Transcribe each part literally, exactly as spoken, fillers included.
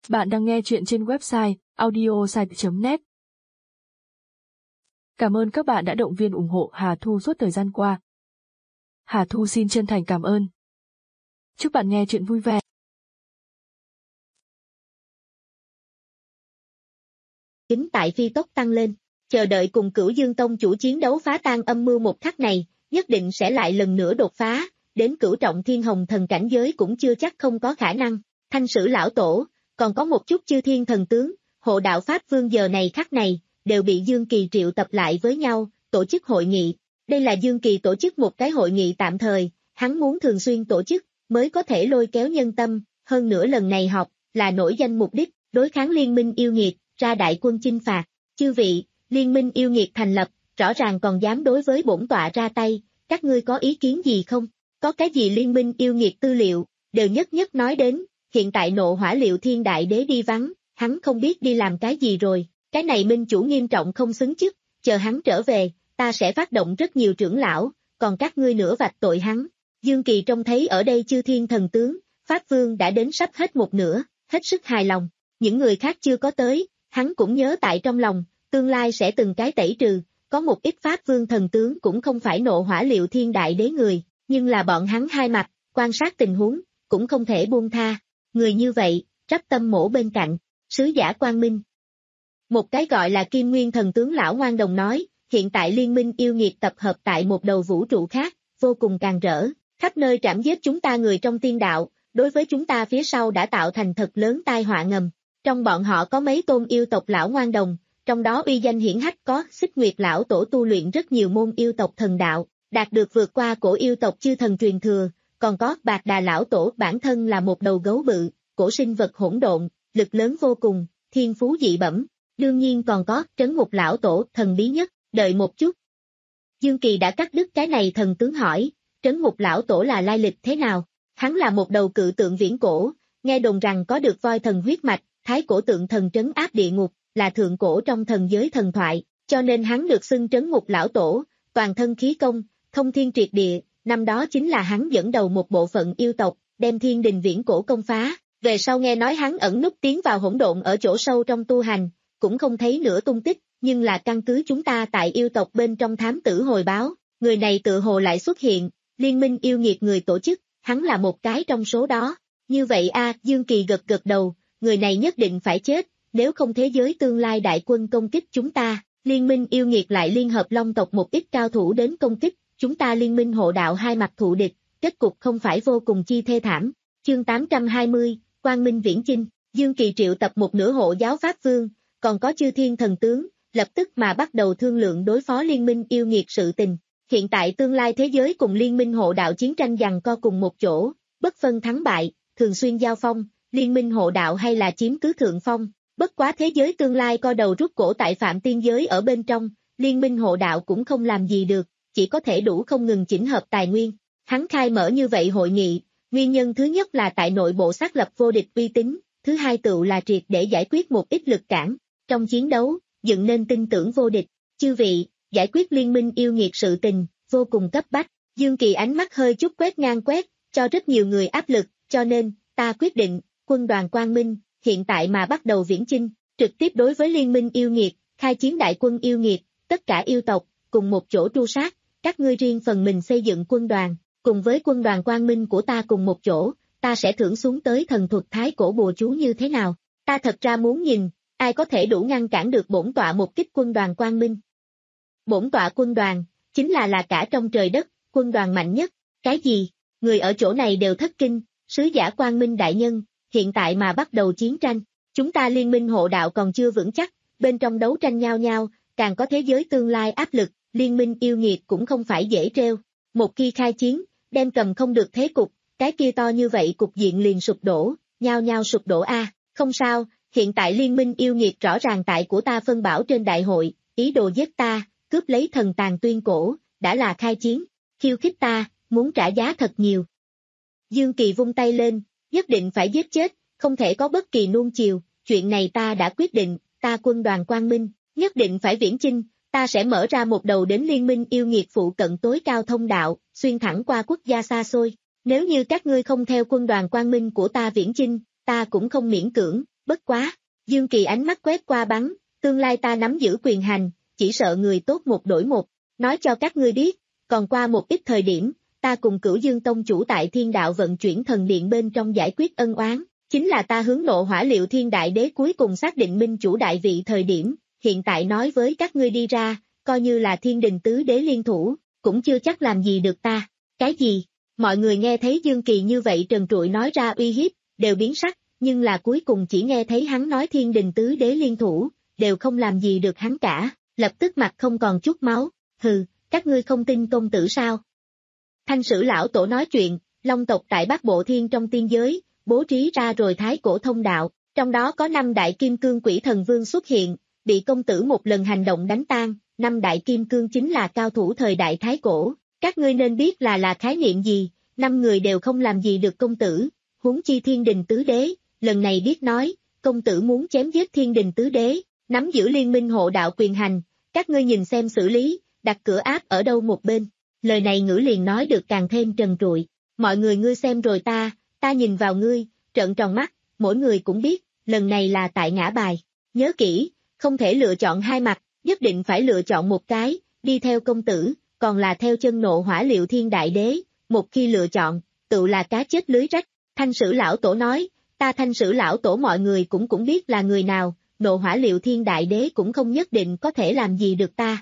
Bạn đang nghe chuyện trên website audiosite chấm net. Cảm ơn các bạn đã động viên ủng hộ Hà Thu suốt thời gian qua. Hà Thu xin chân thành cảm ơn. Chúc bạn nghe chuyện vui vẻ. Kính tại phi tốc tăng lên, chờ đợi cùng Cửu Dương Tông chủ chiến đấu phá tan âm mưu một khắc này, nhất định sẽ lại lần nữa đột phá, đến cửu trọng thiên hồng thần cảnh giới cũng chưa chắc không có khả năng. Thanh Sử lão tổ, còn có một chút chư thiên thần tướng, hộ đạo Pháp Vương giờ này khắc này, đều bị Dương Kỳ triệu tập lại với nhau, tổ chức hội nghị. Đây là Dương Kỳ tổ chức một cái hội nghị tạm thời, hắn muốn thường xuyên tổ chức, mới có thể lôi kéo nhân tâm, hơn nữa lần này họp, là nổi danh mục đích, đối kháng liên minh yêu nghiệt, ra đại quân chinh phạt. Chư vị, liên minh yêu nghiệt thành lập, rõ ràng còn dám đối với bổn tọa ra tay, các ngươi có ý kiến gì không? Có cái gì liên minh yêu nghiệt tư liệu, đều nhất nhất nói đến. Hiện tại Nộ Hỏa Liệu Thiên Đại Đế đi vắng, hắn không biết đi làm cái gì rồi, cái này minh chủ nghiêm trọng không xứng chức, chờ hắn trở về, ta sẽ phát động rất nhiều trưởng lão, còn các ngươi nữa vạch tội hắn. Dương Kỳ trông thấy ở đây chư thiên thần tướng, Pháp Vương đã đến sắp hết một nửa, hết sức hài lòng, những người khác chưa có tới, hắn cũng nhớ tại trong lòng, tương lai sẽ từng cái tẩy trừ, có một ít Pháp Vương thần tướng cũng không phải Nộ Hỏa Liệu Thiên Đại Đế người, nhưng là bọn hắn hai mặt, quan sát tình huống, cũng không thể buông tha. Người như vậy, rắp tâm mổ bên cạnh, sứ giả Quang Minh. Một cái gọi là Kim Nguyên thần tướng lão ngoan đồng nói, hiện tại liên minh yêu nghiệt tập hợp tại một đầu vũ trụ khác, vô cùng càng rỡ, khắp nơi trảm giết chúng ta người trong tiên đạo, đối với chúng ta phía sau đã tạo thành thật lớn tai họa ngầm. Trong bọn họ có mấy tôn yêu tộc lão ngoan đồng, trong đó uy danh hiển hách có Xích Nguyệt lão tổ tu luyện rất nhiều môn yêu tộc thần đạo, đạt được vượt qua cổ yêu tộc chư thần truyền thừa. Còn có Bạc Đà lão tổ bản thân là một đầu gấu bự, cổ sinh vật hỗn độn, lực lớn vô cùng, thiên phú dị bẩm. Đương nhiên còn có Trấn Ngục lão tổ thần bí nhất, đợi một chút. Dương Kỳ đã cắt đứt cái này thần tướng hỏi, Trấn Ngục lão tổ là lai lịch thế nào? Hắn là một đầu cự tượng viễn cổ, nghe đồn rằng có được voi thần huyết mạch, thái cổ tượng thần trấn áp địa ngục, là thượng cổ trong thần giới thần thoại, cho nên hắn được xưng Trấn Ngục lão tổ, toàn thân khí công, thông thiên triệt địa. Năm đó chính là hắn dẫn đầu một bộ phận yêu tộc, đem thiên đình viễn cổ công phá, về sau nghe nói hắn ẩn núp tiến vào hỗn độn ở chỗ sâu trong tu hành, cũng không thấy nửa tung tích, nhưng là căn cứ chúng ta tại yêu tộc bên trong thám tử hồi báo, người này tự hồ lại xuất hiện, liên minh yêu nghiệt người tổ chức, hắn là một cái trong số đó. Như vậy a, Dương Kỳ gật gật đầu, người này nhất định phải chết, nếu không thế giới tương lai đại quân công kích chúng ta, liên minh yêu nghiệt lại liên hợp long tộc một ít cao thủ đến công kích. Chúng ta liên minh hộ đạo hai mặt thụ địch, kết cục không phải vô cùng chi thê thảm. Chương tám trăm hai mươi, Quang Minh viễn chinh, Dương Kỳ triệu tập một nửa hộ giáo Pháp Vương, còn có chư thiên thần tướng, lập tức mà bắt đầu thương lượng đối phó liên minh yêu nghiệt sự tình. Hiện tại tương lai thế giới cùng liên minh hộ đạo chiến tranh giằng co cùng một chỗ, bất phân thắng bại, thường xuyên giao phong, liên minh hộ đạo hay là chiếm cứ thượng phong. Bất quá thế giới tương lai co đầu rút cổ tại phạm tiên giới ở bên trong, liên minh hộ đạo cũng không làm gì được. Chỉ có thể đủ không ngừng chỉnh hợp tài nguyên. Hắn khai mở như vậy hội nghị, nguyên nhân thứ nhất là tại nội bộ xác lập vô địch uy tín, thứ hai tựu là triệt để giải quyết một ít lực cản. Trong chiến đấu, dựng nên tin tưởng vô địch. Chư vị, giải quyết liên minh yêu nghiệt sự tình, vô cùng cấp bách. Dương Kỳ ánh mắt hơi chút quét ngang quét, cho rất nhiều người áp lực, cho nên, ta quyết định, quân đoàn Quang Minh, hiện tại mà bắt đầu viễn chinh, trực tiếp đối với liên minh yêu nghiệt, khai chiến đại quân yêu nghiệt, tất cả yêu tộc, cùng một chỗ tru sát. Các ngươi riêng phần mình xây dựng quân đoàn, cùng với quân đoàn Quang Minh của ta cùng một chỗ, ta sẽ thưởng xuống tới thần thuật thái cổ bùa chú như thế nào. Ta thật ra muốn nhìn, ai có thể đủ ngăn cản được bổn tọa một kích quân đoàn Quang Minh. Bổn tọa quân đoàn, chính là là cả trong trời đất, quân đoàn mạnh nhất. Cái gì? Người ở chỗ này đều thất kinh, sứ giả Quang Minh đại nhân, hiện tại mà bắt đầu chiến tranh. Chúng ta liên minh hộ đạo còn chưa vững chắc, bên trong đấu tranh nhau nhau, càng có thế giới tương lai áp lực. Liên minh yêu nghiệt cũng không phải dễ treo, một khi khai chiến, đem cầm không được thế cục, cái kia to như vậy cục diện liền sụp đổ, nhao nhao sụp đổ a, à, không sao, hiện tại liên minh yêu nghiệt rõ ràng tại của ta phân bảo trên đại hội, ý đồ giết ta, cướp lấy thần tàng tuyên cổ, đã là khai chiến, khiêu khích ta, muốn trả giá thật nhiều. Dương Kỳ vung tay lên, nhất định phải giết chết, không thể có bất kỳ nuông chiều, chuyện này ta đã quyết định, ta quân đoàn Quang Minh, nhất định phải viễn chinh. Ta sẽ mở ra một đầu đến liên minh yêu nghiệt phụ cận tối cao thông đạo, xuyên thẳng qua quốc gia xa xôi. Nếu như các ngươi không theo quân đoàn Quang Minh của ta viễn chinh, ta cũng không miễn cưỡng, bất quá, Dương Kỳ ánh mắt quét qua bắn, tương lai ta nắm giữ quyền hành, chỉ sợ người tốt một đổi một, nói cho các ngươi biết, còn qua một ít thời điểm, ta cùng Cửu Dương Tông chủ tại Thiên Đạo vận chuyển thần điện bên trong giải quyết ân oán, chính là ta hướng Nộ Hỏa Liệu Thiên Đại Đế cuối cùng xác định minh chủ đại vị thời điểm, hiện tại nói với các ngươi đi ra, coi như là Thiên Đình Tứ Đế liên thủ, cũng chưa chắc làm gì được ta, cái gì? Mọi người nghe thấy Dương Kỳ như vậy trần trụi nói ra uy hiếp, đều biến sắc, nhưng là cuối cùng chỉ nghe thấy hắn nói Thiên Đình Tứ Đế liên thủ, đều không làm gì được hắn cả, lập tức mặt không còn chút máu, hừ, các ngươi không tin công tử sao? Thanh Sử lão tổ nói chuyện, Long tộc tại Bắc Bộ Thiên trong tiên giới, bố trí ra rồi thái cổ thông đạo, trong đó có năm đại kim cương quỷ thần vương xuất hiện, bị công tử một lần hành động đánh tan, năm đại kim cương chính là cao thủ thời đại thái cổ, các ngươi nên biết là là khái niệm gì, năm người đều không làm gì được công tử, huống chi Thiên Đình Tứ Đế, lần này biết nói, công tử muốn chém giết Thiên Đình Tứ Đế, nắm giữ liên minh hộ đạo quyền hành, các ngươi nhìn xem xử lý, đặt cửa áp ở đâu một bên. Lời này ngữ liền nói được càng thêm trần trụi, mọi người ngươi xem rồi ta, ta nhìn vào ngươi, trợn tròn mắt, mỗi người cũng biết, lần này là tại ngã bài, nhớ kỹ, không thể lựa chọn hai mặt, nhất định phải lựa chọn một cái, đi theo công tử, còn là theo chân Nộ Hỏa Liệu Thiên Đại Đế, một khi lựa chọn, tự là cá chết lưới rách, Thanh Sử lão tổ nói, ta Thanh Sử lão tổ mọi người cũng cũng biết là người nào, Nộ Hỏa Liệu Thiên Đại Đế cũng không nhất định có thể làm gì được ta.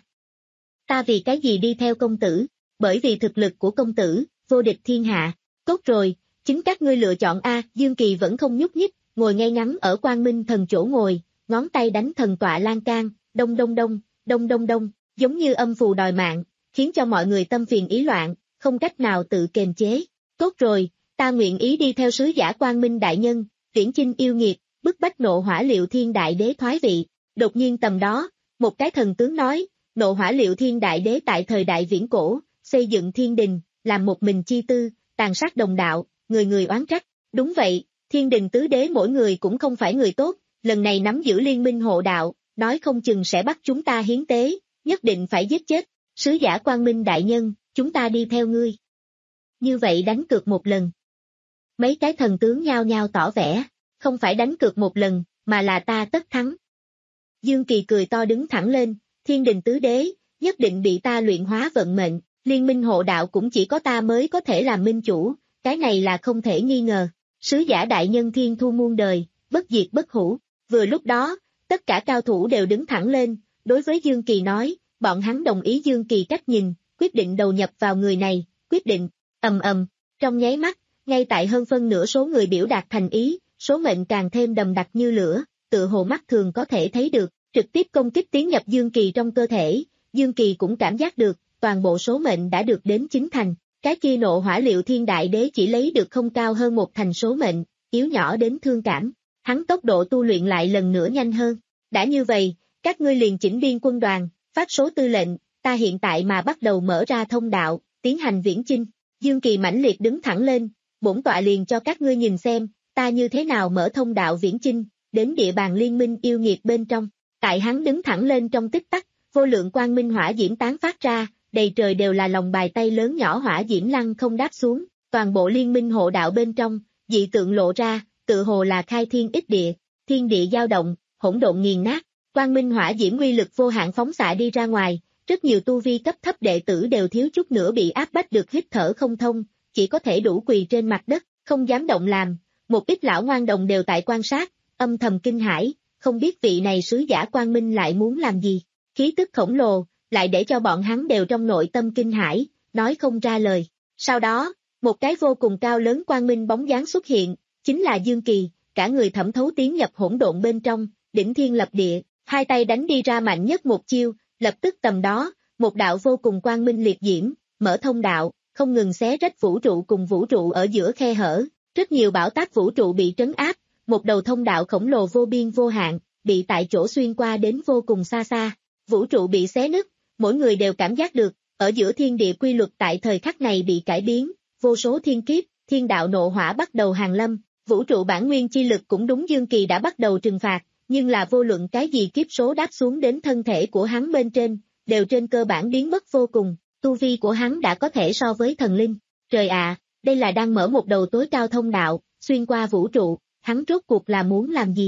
Ta vì cái gì đi theo công tử? Bởi vì thực lực của công tử, vô địch thiên hạ, tốt rồi, chính các ngươi lựa chọn A, Dương Kỳ vẫn không nhúc nhích, ngồi ngay ngắn ở Quang Minh thần chỗ ngồi, ngón tay đánh thần tọa lan can, đông đông đông, đông đông đông, giống như âm phù đòi mạng, khiến cho mọi người tâm phiền ý loạn, không cách nào tự kiềm chế. Tốt rồi, ta nguyện ý đi theo sứ giả Quang Minh đại nhân, viễn chinh yêu nghiệt, bức bách Nộ Hỏa Liệu Thiên Đại Đế thoái vị. Đột nhiên tầm đó, một cái thần tướng nói, Nộ Hỏa Liệu Thiên Đại Đế tại thời đại viễn cổ, xây dựng thiên đình, làm một mình chi tư, tàn sát đồng đạo, người người oán trách. Đúng vậy, Thiên Đình Tứ Đế mỗi người cũng không phải người tốt, lần này nắm giữ liên minh hộ đạo, nói không chừng sẽ bắt chúng ta hiến tế, nhất định phải giết chết. Sứ giả Quang Minh đại nhân, chúng ta đi theo ngươi. Như vậy đánh cược một lần. Mấy cái thần tướng nhao nhao tỏ vẻ, không phải đánh cược một lần, mà là ta tất thắng. Dương Kỳ cười to đứng thẳng lên, Thiên Đình Tứ Đế, nhất định bị ta luyện hóa vận mệnh, liên minh hộ đạo cũng chỉ có ta mới có thể làm minh chủ, cái này là không thể nghi ngờ. Sứ giả đại nhân thiên thu muôn đời, bất diệt bất hủ. Vừa lúc đó, tất cả cao thủ đều đứng thẳng lên, đối với Dương Kỳ nói, bọn hắn đồng ý Dương Kỳ cách nhìn, quyết định đầu nhập vào người này, quyết định, ầm ầm, trong nháy mắt, ngay tại hơn phân nửa số người biểu đạt thành ý, số mệnh càng thêm đầm đặc như lửa, tự hồ mắt thường có thể thấy được, trực tiếp công kích tiến nhập Dương Kỳ trong cơ thể, Dương Kỳ cũng cảm giác được, toàn bộ số mệnh đã được đến chín thành, cái kia Nộ Hỏa Liệu Thiên Đại Đế chỉ lấy được không cao hơn một thành số mệnh, yếu nhỏ đến thương cảm, hắn tốc độ tu luyện lại lần nữa nhanh hơn, đã như vậy, các ngươi liền chỉnh biên quân đoàn, phát số tư lệnh, ta hiện tại mà bắt đầu mở ra thông đạo, tiến hành viễn chinh. Dương Kỳ mãnh liệt đứng thẳng lên, bổn tọa liền cho các ngươi nhìn xem, ta như thế nào mở thông đạo viễn chinh, đến địa bàn liên minh yêu nghiệt bên trong. Tại hắn đứng thẳng lên trong tích tắc, vô lượng quang minh hỏa diễm tán phát ra, đầy trời đều là lòng bài tay lớn nhỏ hỏa diễm lăng không đáp xuống, toàn bộ liên minh hộ đạo bên trong, dị tượng lộ ra, tự hồ là khai thiên ích địa, thiên địa dao động, hỗn độn nghiền nát, quang minh hỏa diễm uy lực vô hạn phóng xạ đi ra ngoài, rất nhiều tu vi cấp thấp đệ tử đều thiếu chút nữa bị áp bách được hít thở không thông, chỉ có thể đủ quỳ trên mặt đất, không dám động làm, một ít lão ngoan đồng đều tại quan sát, âm thầm kinh hãi, không biết vị này sứ giả quang minh lại muốn làm gì, khí tức khổng lồ, lại để cho bọn hắn đều trong nội tâm kinh hãi, nói không ra lời. Sau đó, một cái vô cùng cao lớn quang minh bóng dáng xuất hiện, chính là Dương Kỳ, cả người thẩm thấu tiến nhập hỗn độn bên trong, đỉnh thiên lập địa, hai tay đánh đi ra mạnh nhất một chiêu, lập tức tầm đó, một đạo vô cùng quang minh liệt diễm, mở thông đạo, không ngừng xé rách vũ trụ cùng vũ trụ ở giữa khe hở, rất nhiều bảo tác vũ trụ bị trấn áp, một đầu thông đạo khổng lồ vô biên vô hạn, bị tại chỗ xuyên qua đến vô cùng xa xa, vũ trụ bị xé nứt, mỗi người đều cảm giác được, ở giữa thiên địa quy luật tại thời khắc này bị cải biến, vô số thiên kiếp, thiên đạo nộ hỏa bắt đầu hàng lâm, vũ trụ bản nguyên chi lực cũng đúng Dương Kỳ đã bắt đầu trừng phạt, nhưng là vô luận cái gì kiếp số đáp xuống đến thân thể của hắn bên trên, đều trên cơ bản biến mất vô cùng, tu vi của hắn đã có thể so với thần linh. Trời ạ, đây là đang mở một đầu tối cao thông đạo, xuyên qua vũ trụ, hắn rốt cuộc là muốn làm gì?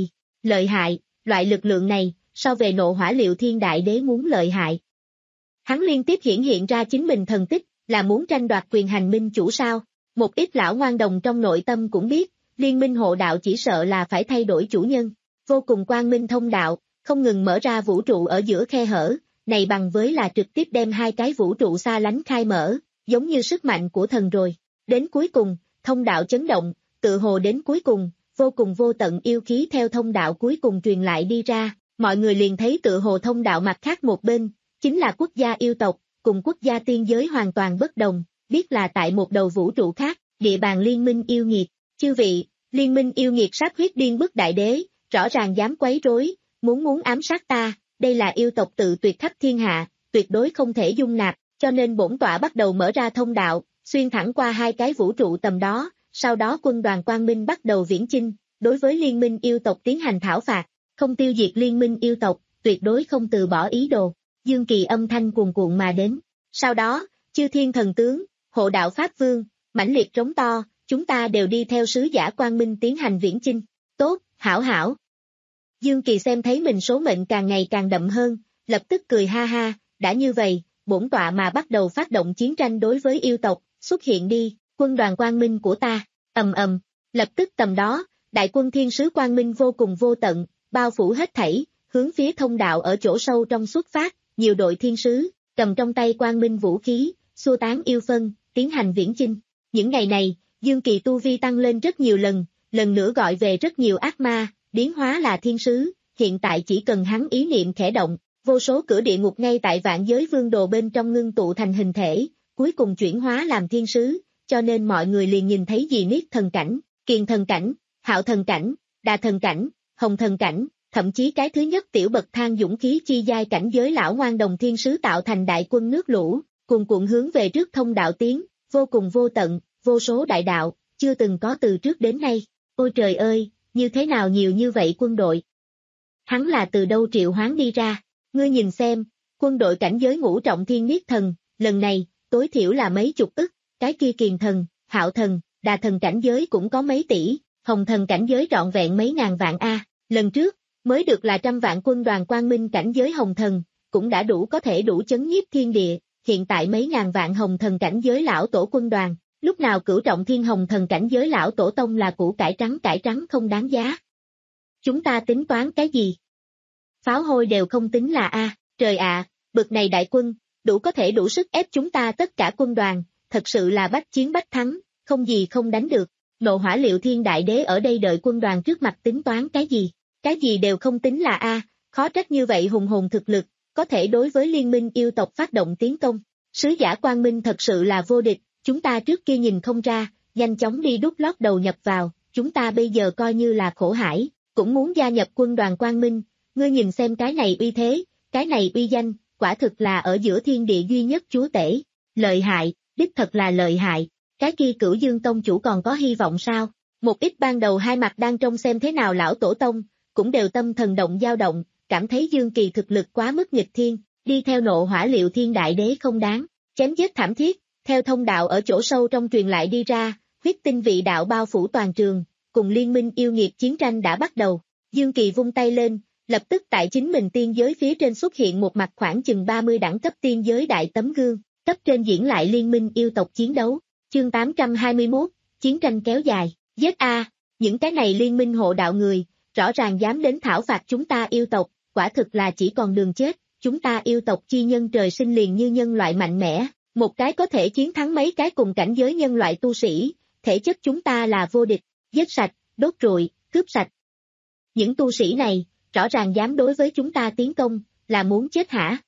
Lợi hại, loại lực lượng này, so về nộ hỏa liệu thiên đại đế muốn lợi hại. Hắn liên tiếp hiển hiện ra chính mình thần tích, là muốn tranh đoạt quyền hành minh chủ sao. Một ít lão ngoan đồng trong nội tâm cũng biết, liên minh hộ đạo chỉ sợ là phải thay đổi chủ nhân. Vô cùng quang minh thông đạo, không ngừng mở ra vũ trụ ở giữa khe hở, này bằng với là trực tiếp đem hai cái vũ trụ xa lánh khai mở, giống như sức mạnh của thần rồi. Đến cuối cùng, thông đạo chấn động, tự hồ đến cuối cùng, vô cùng vô tận yêu khí theo thông đạo cuối cùng truyền lại đi ra, mọi người liền thấy tự hồ thông đạo mặt khác một bên, chính là quốc gia yêu tộc, cùng quốc gia tiên giới hoàn toàn bất đồng, biết là tại một đầu vũ trụ khác, địa bàn liên minh yêu nghiệt. Chư vị, liên minh yêu nghiệt sát huyết điên bức đại đế, rõ ràng dám quấy rối, muốn muốn ám sát ta, đây là yêu tộc tự tuyệt khắp thiên hạ, tuyệt đối không thể dung nạp, cho nên bổn tọa bắt đầu mở ra thông đạo, xuyên thẳng qua hai cái vũ trụ tầm đó, sau đó quân đoàn quang minh bắt đầu viễn chinh, đối với liên minh yêu tộc tiến hành thảo phạt, không tiêu diệt liên minh yêu tộc, tuyệt đối không từ bỏ ý đồ. Dương Kỳ âm thanh cuồn cuộn mà đến. Sau đó, chư thiên thần tướng, hộ đạo Pháp Vương, mãnh liệt trống to, chúng ta đều đi theo sứ giả quang minh tiến hành viễn chinh. Tốt, hảo hảo. Dương Kỳ xem thấy mình số mệnh càng ngày càng đậm hơn, lập tức cười ha ha, đã như vậy, bổn tọa mà bắt đầu phát động chiến tranh đối với yêu tộc, xuất hiện đi, quân đoàn quang minh của ta, ầm ầm, lập tức tầm đó, đại quân thiên sứ quang minh vô cùng vô tận, bao phủ hết thảy, hướng phía thông đạo ở chỗ sâu trong xuất phát, nhiều đội thiên sứ, cầm trong tay quang minh vũ khí, xua tán yêu phân, tiến hành viễn chinh. Những ngày này, Dương Kỳ tu vi tăng lên rất nhiều lần, lần nữa gọi về rất nhiều ác ma, biến hóa là thiên sứ, hiện tại chỉ cần hắn ý niệm khẽ động, vô số cửa địa ngục ngay tại vạn giới vương đồ bên trong ngưng tụ thành hình thể, cuối cùng chuyển hóa làm thiên sứ, cho nên mọi người liền nhìn thấy gì niết thần cảnh, kiền thần cảnh, hạo thần cảnh, đà thần cảnh, hồng thần cảnh, thậm chí cái thứ nhất tiểu bậc thang dũng khí chi giai cảnh giới lão ngoan đồng thiên sứ tạo thành đại quân nước lũ, cuồn cuộn hướng về trước thông đạo tiến, vô cùng vô tận, vô số đại đạo, chưa từng có từ trước đến nay. Ôi trời ơi, như thế nào nhiều như vậy quân đội? Hắn là từ đâu triệu hoán đi ra? Ngươi nhìn xem, quân đội cảnh giới ngũ trọng thiên niết thần, lần này, tối thiểu là mấy chục ức, cái kia kiền thần, hạo thần, đà thần cảnh giới cũng có mấy tỷ, hồng thần cảnh giới trọn vẹn mấy ngàn vạn a. Lần trước, mới được là trăm vạn quân đoàn quang minh cảnh giới hồng thần, cũng đã đủ có thể đủ chấn nhiếp thiên địa, hiện tại mấy ngàn vạn hồng thần cảnh giới lão tổ quân đoàn, lúc nào cửu trọng thiên hồng thần cảnh giới lão tổ tông là củ cải trắng cải trắng không đáng giá. Chúng ta tính toán cái gì? Pháo hôi đều không tính là a, trời ạ, bực này đại quân, đủ có thể đủ sức ép chúng ta tất cả quân đoàn, thật sự là bách chiến bách thắng, không gì không đánh được. Nộ hỏa liệu thiên đại đế ở đây đợi quân đoàn trước mặt tính toán cái gì? Cái gì đều không tính là a, khó trách như vậy hùng hồn thực lực, có thể đối với liên minh yêu tộc phát động tiến công. Sứ giả quang minh thật sự là vô địch, chúng ta trước kia nhìn không ra, nhanh chóng đi đút lót đầu nhập vào, chúng ta bây giờ coi như là khổ hải, cũng muốn gia nhập quân đoàn quang minh, ngươi nhìn xem cái này uy thế, cái này uy danh, quả thực là ở giữa thiên địa duy nhất chúa tể, lợi hại, đích thật là lợi hại, cái kia Cửu Dương tông chủ còn có hy vọng sao? Một ít ban đầu hai mặt đang trông xem thế nào lão tổ tông, cũng đều tâm thần động dao động, cảm thấy Dương Kỳ thực lực quá mức nghịch thiên, đi theo nộ hỏa liệu thiên đại đế không đáng, chém giết thảm thiết, theo thông đạo ở chỗ sâu trong truyền lại đi ra, huyết tinh vị đạo bao phủ toàn trường, cùng liên minh yêu nghiệt chiến tranh đã bắt đầu. Dương Kỳ vung tay lên, lập tức tại chính mình tiên giới phía trên xuất hiện một mặt khoảng chừng ba mươi đẳng cấp tiên giới đại tấm gương, cấp trên diễn lại liên minh yêu tộc chiến đấu. Chương tám trăm hai mươi mốt, chiến tranh kéo dài, giết a, những cái này liên minh hộ đạo người, rõ ràng dám đến thảo phạt chúng ta yêu tộc, quả thực là chỉ còn đường chết, chúng ta yêu tộc chi nhân trời sinh liền như nhân loại mạnh mẽ, một cái có thể chiến thắng mấy cái cùng cảnh giới nhân loại tu sĩ, thể chất chúng ta là vô địch, giết sạch, đốt rụi, cướp sạch. Những tu sĩ này, rõ ràng dám đối với chúng ta tiến công, là muốn chết hả?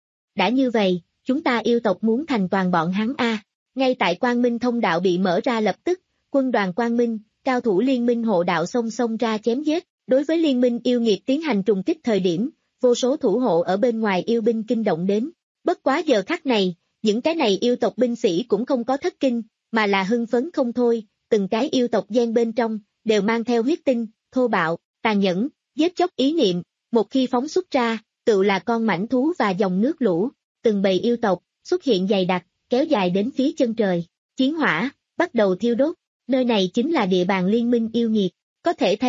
Đã như vậy, chúng ta yêu tộc muốn thành toàn bọn hắn a. Ngay tại Quang Minh thông đạo bị mở ra lập tức, quân đoàn Quang Minh, cao thủ liên minh hộ đạo xông xông ra chém giết, đối với liên minh yêu nghiệt tiến hành trùng kích thời điểm, vô số thủ hộ ở bên ngoài yêu binh kinh động đến. Bất quá giờ khắc này, những cái này yêu tộc binh sĩ cũng không có thất kinh, mà là hưng phấn không thôi, từng cái yêu tộc gen bên trong, đều mang theo huyết tinh, thô bạo, tàn nhẫn, giết chóc ý niệm, một khi phóng xuất ra, tự là con mãnh thú và dòng nước lũ, từng bầy yêu tộc, xuất hiện dày đặc, kéo dài đến phía chân trời, chiến hỏa, bắt đầu thiêu đốt, nơi này chính là địa bàn liên minh yêu nghiệt, có thể thấy,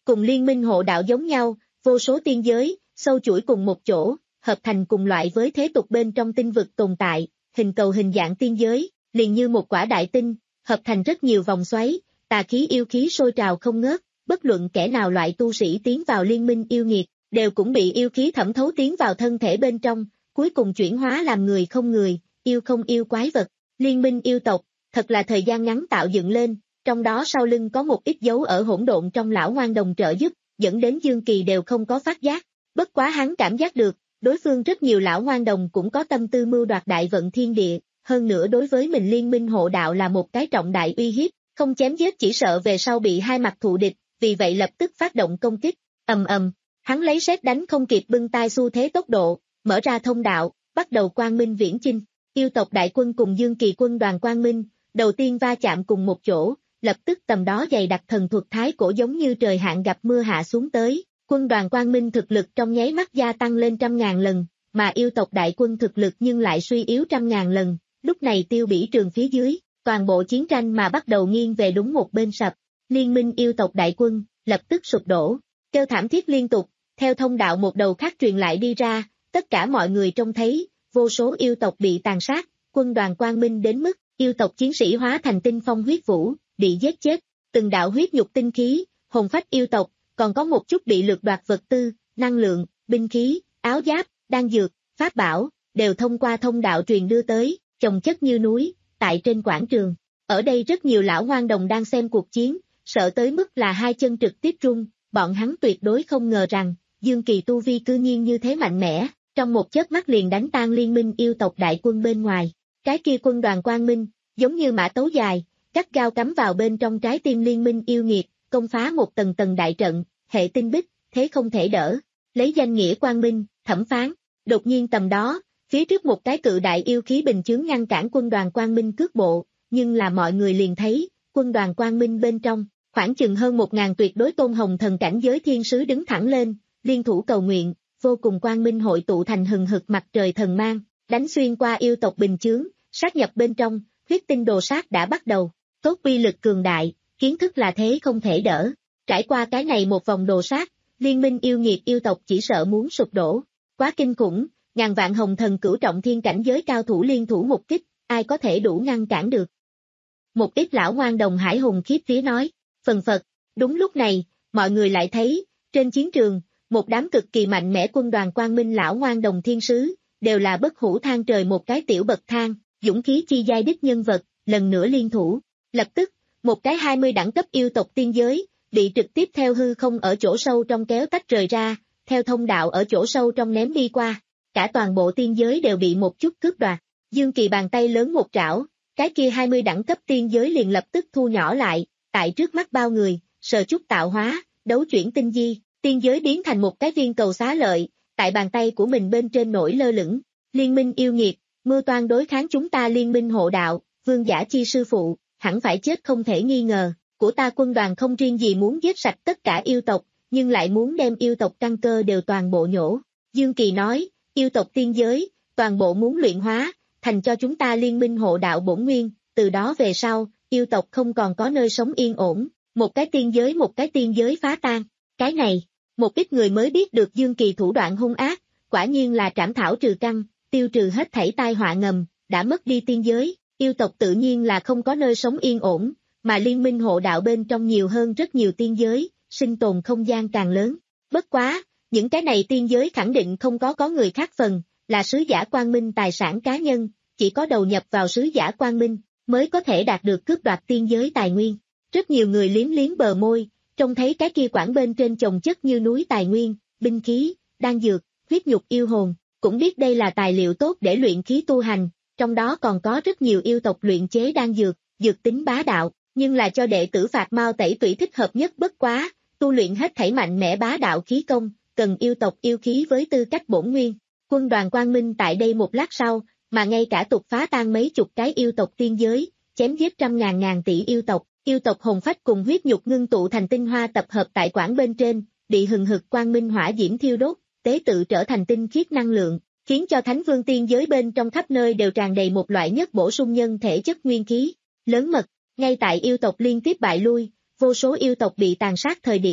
Cùng liên minh hộ đạo giống nhau, vô số tiên giới, sâu chuỗi cùng một chỗ, hợp thành cùng loại với thế tục bên trong tinh vực tồn tại, hình cầu hình dạng tiên giới, liền như một quả đại tinh, hợp thành rất nhiều vòng xoáy, tà khí yêu khí sôi trào không ngớt, bất luận kẻ nào loại tu sĩ tiến vào liên minh yêu nghiệt, đều cũng bị yêu khí thẩm thấu tiến vào thân thể bên trong, cuối cùng chuyển hóa làm người không người, yêu không yêu quái vật. Liên minh yêu tộc, thật là thời gian ngắn tạo dựng lên, trong đó sau lưng có một ít dấu ở hỗn độn trong lão ngoan đồng trợ giúp, dẫn đến Dương Kỳ đều không có phát giác. Bất quá hắn cảm giác được, đối phương rất nhiều lão ngoan đồng cũng có tâm tư mưu đoạt đại vận thiên địa, hơn nữa đối với mình liên minh hộ đạo là một cái trọng đại uy hiếp, không chém giết chỉ sợ về sau bị hai mặt thù địch, vì vậy lập tức phát động công kích, ầm ầm, hắn lấy sét đánh không kịp bưng tai xu thế tốc độ, mở ra thông đạo, bắt đầu quang minh viễn chinh. Yêu tộc đại quân cùng Dương Kỳ quân đoàn quang minh, đầu tiên va chạm cùng một chỗ, lập tức tầm đó dày đặc thần thuật thái cổ giống như trời hạn gặp mưa hạ xuống tới, quân đoàn quang minh thực lực trong nháy mắt gia tăng lên trăm ngàn lần, mà yêu tộc đại quân thực lực nhưng lại suy yếu trăm ngàn lần, lúc này tiêu bỉ trường phía dưới, toàn bộ chiến tranh mà bắt đầu nghiêng về đúng một bên sập, liên minh yêu tộc đại quân, lập tức sụp đổ, kêu thảm thiết liên tục, theo thông đạo một đầu khác truyền lại đi ra, tất cả mọi người trông thấy, vô số yêu tộc bị tàn sát, quân đoàn quang minh đến mức, yêu tộc chiến sĩ hóa thành tinh phong huyết vũ, bị giết chết, từng đạo huyết nhục tinh khí, hồn phách yêu tộc, còn có một chút bị lược đoạt vật tư, năng lượng, binh khí, áo giáp, đan dược, pháp bảo, đều thông qua thông đạo truyền đưa tới, chồng chất như núi, tại trên quảng trường. Ở đây rất nhiều lão ngoan đồng đang xem cuộc chiến, sợ tới mức là hai chân trực tiếp run, bọn hắn tuyệt đối không ngờ rằng, Dương Kỳ tu vi cư nhiên như thế mạnh mẽ, trong một chớp mắt liền đánh tan liên minh yêu tộc đại quân bên ngoài. Cái kia quân đoàn quang minh, giống như mã tấu dài, cắt gao cắm vào bên trong trái tim liên minh yêu nghiệt, công phá một tầng tầng đại trận, hệ tinh bích, thế không thể đỡ. Lấy danh nghĩa quang minh, thẩm phán, đột nhiên tầm đó, phía trước một cái cự đại yêu khí bình chướng ngăn cản quân đoàn quang minh cước bộ, nhưng là mọi người liền thấy, quân đoàn quang minh bên trong, khoảng chừng hơn một ngàn tuyệt đối tôn hồng thần cảnh giới thiên sứ đứng thẳng lên, liên thủ cầu nguyện, vô cùng quang minh hội tụ thành hừng hực mặt trời thần mang, đánh xuyên qua yêu tộc bình chướng, sát nhập bên trong, huyết tinh đồ sát đã bắt đầu, tốt uy lực cường đại, kiến thức là thế không thể đỡ. Trải qua cái này một vòng đồ sát, liên minh yêu nghiệt yêu tộc chỉ sợ muốn sụp đổ, quá kinh khủng, ngàn vạn hồng thần cửu trọng thiên cảnh giới cao thủ liên thủ một kích, ai có thể đủ ngăn cản được. Một ít lão ngoan đồng hải hùng khiếp vía nói, phần phật, đúng lúc này, mọi người lại thấy, trên chiến trường, một đám cực kỳ mạnh mẽ quân đoàn quang minh lão ngoan đồng thiên sứ, đều là bất hủ thang trời một cái tiểu bậc thang, dũng khí chi giai đích nhân vật, lần nữa liên thủ. Lập tức, một cái hai mươi đẳng cấp yêu tộc tiên giới, bị trực tiếp theo hư không ở chỗ sâu trong kéo tách rời ra, theo thông đạo ở chỗ sâu trong ném đi qua. Cả toàn bộ tiên giới đều bị một chút cướp đoạt. Dương Kỳ bàn tay lớn một trảo, cái kia hai mươi đẳng cấp tiên giới liền lập tức thu nhỏ lại, tại trước mắt bao người, sờ chút tạo hóa, đấu chuyển tinh di, tiên giới biến thành một cái viên cầu xá lợi, tại bàn tay của mình bên trên nổi lơ lửng. Liên minh yêu nghiệt, mưu toan đối kháng chúng ta liên minh hộ đạo, vương giả chi sư phụ, hẳn phải chết không thể nghi ngờ, của ta quân đoàn không riêng gì muốn giết sạch tất cả yêu tộc, nhưng lại muốn đem yêu tộc căn cơ đều toàn bộ nhổ. Dương Kỳ nói, yêu tộc tiên giới, toàn bộ muốn luyện hóa, thành cho chúng ta liên minh hộ đạo bổn nguyên, từ đó về sau, yêu tộc không còn có nơi sống yên ổn, một cái tiên giới một cái tiên giới phá tan. Cái này, một ít người mới biết được Dương Kỳ thủ đoạn hung ác, quả nhiên là trảm thảo trừ căn, tiêu trừ hết thảy tai họa ngầm, đã mất đi tiên giới, yêu tộc tự nhiên là không có nơi sống yên ổn, mà liên minh hộ đạo bên trong nhiều hơn rất nhiều tiên giới, sinh tồn không gian càng lớn. Bất quá, những cái này tiên giới khẳng định không có có người khác phần, là sứ giả quang minh tài sản cá nhân, chỉ có đầu nhập vào sứ giả quang minh, mới có thể đạt được cướp đoạt tiên giới tài nguyên. Rất nhiều người liếm liếm bờ môi, trông thấy cái kia quảng bên trên chồng chất như núi tài nguyên, binh khí, đan dược, huyết nhục yêu hồn, cũng biết đây là tài liệu tốt để luyện khí tu hành, trong đó còn có rất nhiều yêu tộc luyện chế đan dược, dược tính bá đạo, nhưng là cho đệ tử phạt mau tẩy tủy thích hợp nhất bất quá, tu luyện hết thảy mạnh mẽ bá đạo khí công, cần yêu tộc yêu khí với tư cách bổn nguyên. Quân đoàn quang minh tại đây một lát sau, mà ngay cả tục phá tan mấy chục cái yêu tộc tiên giới, chém giết trăm ngàn ngàn tỷ yêu tộc, yêu tộc hồn phách cùng huyết nhục ngưng tụ thành tinh hoa tập hợp tại quảng bên trên, bị hừng hực quang minh hỏa diễm thiêu đốt, tế tự trở thành tinh khiết năng lượng, khiến cho thánh vương tiên giới bên trong khắp nơi đều tràn đầy một loại nhất bổ sung nhân thể chất nguyên khí. Lớn mật, ngay tại yêu tộc liên tiếp bại lui, vô số yêu tộc bị tàn sát thời điểm,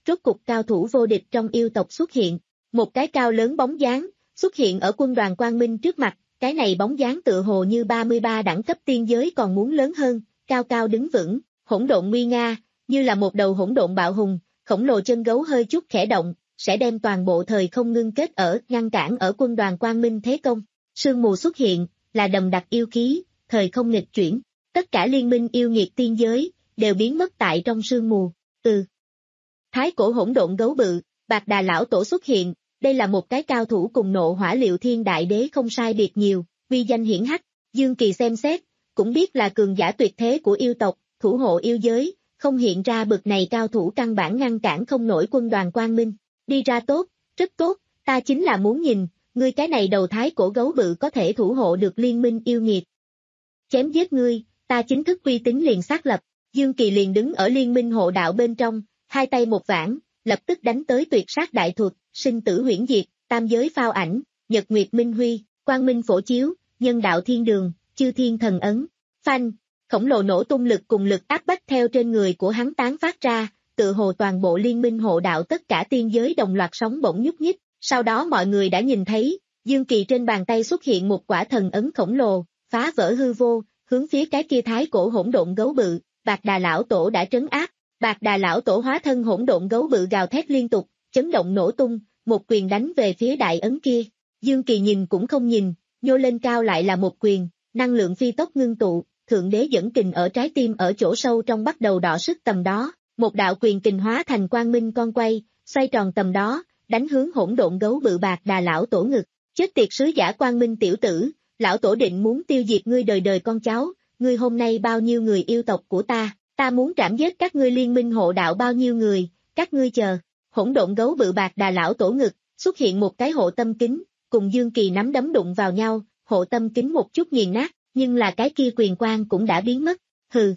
rốt cục cao thủ vô địch trong yêu tộc xuất hiện. Một cái cao lớn bóng dáng, xuất hiện ở quân đoàn Quang Minh trước mặt, cái này bóng dáng tựa hồ như ba mươi ba đẳng cấp tiên giới còn muốn lớn hơn, cao cao đứng vững, hỗn độn nguy nga, như là một đầu hỗn độn bạo hùng, khổng lồ chân gấu hơi chút khẽ động, sẽ đem toàn bộ thời không ngưng kết ở, ngăn cản ở quân đoàn Quang Minh thế công. Sương mù xuất hiện, là đầm đặc yêu khí, thời không nghịch chuyển, tất cả liên minh yêu nghiệt tiên giới, đều biến mất tại trong sương mù. Ừ. Thái cổ hỗn độn gấu bự, Bạc Đà lão tổ xuất hiện, đây là một cái cao thủ cùng nộ hỏa liệu thiên đại đế không sai biệt nhiều, uy danh hiển hách. Dương Kỳ xem xét, cũng biết là cường giả tuyệt thế của yêu tộc, thủ hộ yêu giới, không hiện ra bực này cao thủ căn bản ngăn cản không nổi quân đoàn Quang Minh. Đi ra tốt, rất tốt, ta chính là muốn nhìn, ngươi cái này đầu thái cổ gấu bự có thể thủ hộ được liên minh yêu nghiệt. Chém giết ngươi, ta chính thức uy tín liền xác lập. Dương Kỳ liền đứng ở liên minh hộ đạo bên trong, hai tay một vãn, lập tức đánh tới tuyệt sát đại thuật, sinh tử huyễn diệt, tam giới phao ảnh, nhật nguyệt minh huy, quang minh phổ chiếu, nhân đạo thiên đường, chư thiên thần ấn. Phanh, khổng lồ nổ tung lực cùng lực áp bách theo trên người của hắn tán phát ra, tự hồ toàn bộ liên minh hộ đạo tất cả tiên giới đồng loạt sóng bỗng nhúc nhích. Sau đó mọi người đã nhìn thấy, Dương Kỳ trên bàn tay xuất hiện một quả thần ấn khổng lồ, phá vỡ hư vô, hướng phía cái kia thái cổ hỗn độn gấu bự, Bạc Đà lão tổ đã trấn áp. Bạc Đà lão tổ hóa thân hỗn độn gấu bự gào thét liên tục, chấn động nổ tung, một quyền đánh về phía đại ấn kia. Dương Kỳ nhìn cũng không nhìn, nhô lên cao lại là một quyền, năng lượng phi tốc ngưng tụ, thượng đế dẫn kình ở trái tim ở chỗ sâu trong bắt đầu đọ sức tầm đó, một đạo quyền kình hóa thành quang minh con quay, xoay tròn tầm đó, đánh hướng hỗn độn gấu bự Bạc Đà lão tổ ngực. Chết tiệt sứ giả quang minh tiểu tử, lão tổ định muốn tiêu diệt ngươi đời đời con cháu, ngươi hôm nay bao nhiêu người yêu tộc của ta, ta muốn trảm giết các ngươi liên minh hộ đạo bao nhiêu người, các ngươi chờ. Hỗn độn gấu bự Bạc Đà lão tổ ngực, xuất hiện một cái hộ tâm kính, cùng Dương Kỳ nắm đấm đụng vào nhau, hộ tâm kính một chút nghiền nát, nhưng là cái kia quyền quang cũng đã biến mất. Hừ.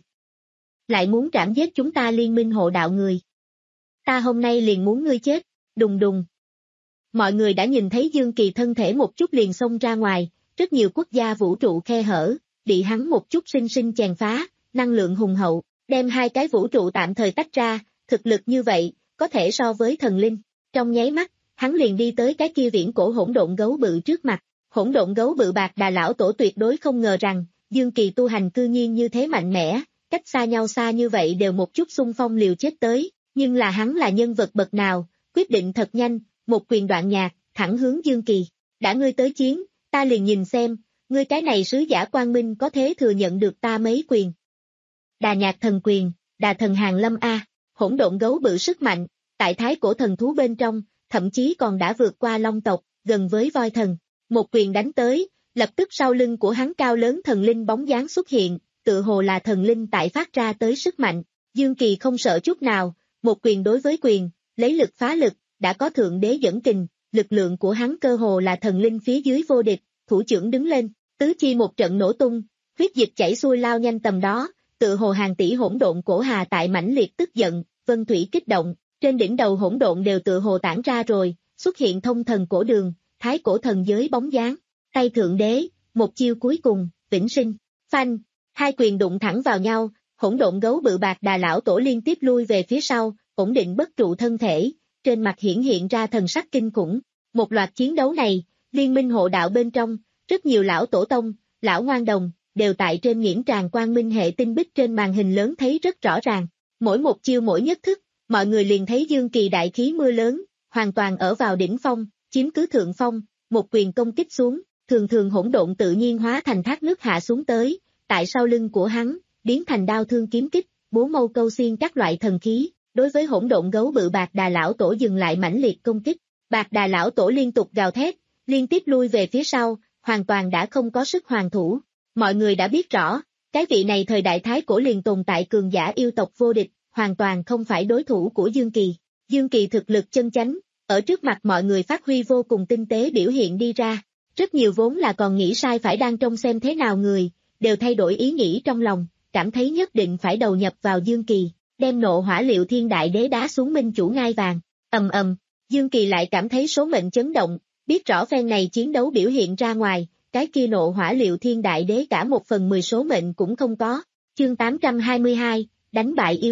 Lại muốn trảm giết chúng ta liên minh hộ đạo người. Ta hôm nay liền muốn ngươi chết, đùng đùng. Mọi người đã nhìn thấy Dương Kỳ thân thể một chút liền xông ra ngoài, rất nhiều quốc gia vũ trụ khe hở, bị hắn một chút sinh sinh chèn phá, năng lượng hùng hậu, đem hai cái vũ trụ tạm thời tách ra, thực lực như vậy, có thể so với thần linh. Trong nháy mắt, hắn liền đi tới cái kia viễn cổ hỗn độn gấu bự trước mặt. Hỗn độn gấu bự Bạc Đà lão tổ tuyệt đối không ngờ rằng, Dương Kỳ tu hành cư nhiên như thế mạnh mẽ, cách xa nhau xa như vậy đều một chút xung phong liều chết tới, nhưng là hắn là nhân vật bậc nào, quyết định thật nhanh, một quyền đoạn nhạc, thẳng hướng Dương Kỳ. Đã ngươi tới chiến, ta liền nhìn xem, ngươi cái này sứ giả quang minh có thế thừa nhận được ta mấy quyền. Đà nhạc thần quyền, đà thần hàng lâm A, hỗn độn gấu bự sức mạnh, tại thái cổ thần thú bên trong, thậm chí còn đã vượt qua long tộc, gần với voi thần. Một quyền đánh tới, lập tức sau lưng của hắn cao lớn thần linh bóng dáng xuất hiện, tự hồ là thần linh tại phát ra tới sức mạnh. Dương Kỳ không sợ chút nào, một quyền đối với quyền, lấy lực phá lực, đã có thượng đế dẫn kình, lực lượng của hắn cơ hồ là thần linh phía dưới vô địch, thủ trưởng đứng lên, tứ chi một trận nổ tung, huyết dịch chảy xuôi lao nhanh tầm đó, tự hồ hàng tỷ hỗn độn cổ hà tại mãnh liệt tức giận, vân thủy kích động, trên đỉnh đầu hỗn độn đều tự hồ tản ra rồi, xuất hiện thông thần cổ đường, thái cổ thần giới bóng dáng, tay thượng đế, một chiêu cuối cùng, vĩnh sinh, phanh, hai quyền đụng thẳng vào nhau, hỗn độn gấu bự Bạc Đà lão tổ liên tiếp lui về phía sau, ổn định bất trụ thân thể, trên mặt hiển hiện ra thần sắc kinh khủng. Một loạt chiến đấu này, liên minh hộ đạo bên trong, rất nhiều lão tổ tông, lão ngoan đồng, đều tại trên nghiễn tràng quang minh hệ tinh bích trên màn hình lớn thấy rất rõ ràng. Mỗi một chiêu mỗi nhất thức, mọi người liền thấy Dương Kỳ đại khí mưa lớn, hoàn toàn ở vào đỉnh phong, chiếm cứ thượng phong, một quyền công kích xuống, thường thường hỗn độn tự nhiên hóa thành thác nước hạ xuống tới, tại sau lưng của hắn, biến thành đao thương kiếm kích, búa mâu câu xiên các loại thần khí. Đối với hỗn độn gấu bự Bạc Đà lão tổ dừng lại mãnh liệt công kích, Bạc Đà lão tổ liên tục gào thét, liên tiếp lui về phía sau, hoàn toàn đã không có sức hoàn thủ. Mọi người đã biết rõ, cái vị này thời đại thái cổ liền tồn tại cường giả yêu tộc vô địch, hoàn toàn không phải đối thủ của Dương Kỳ. Dương Kỳ thực lực chân chánh, ở trước mặt mọi người phát huy vô cùng tinh tế biểu hiện đi ra. Rất nhiều vốn là còn nghĩ sai phải đang trông xem thế nào người, đều thay đổi ý nghĩ trong lòng, cảm thấy nhất định phải đầu nhập vào Dương Kỳ, đem nộ hỏa liệu thiên đại đế đá xuống minh chủ ngai vàng. Ầm ầm, Dương Kỳ lại cảm thấy số mệnh chấn động, biết rõ phen này chiến đấu biểu hiện ra ngoài, cái kia nộ hỏa liệu thiên đại đế cả một phần mười số mệnh cũng không có. Chương tám trăm hai mươi hai, đánh bại yêu nghiệt.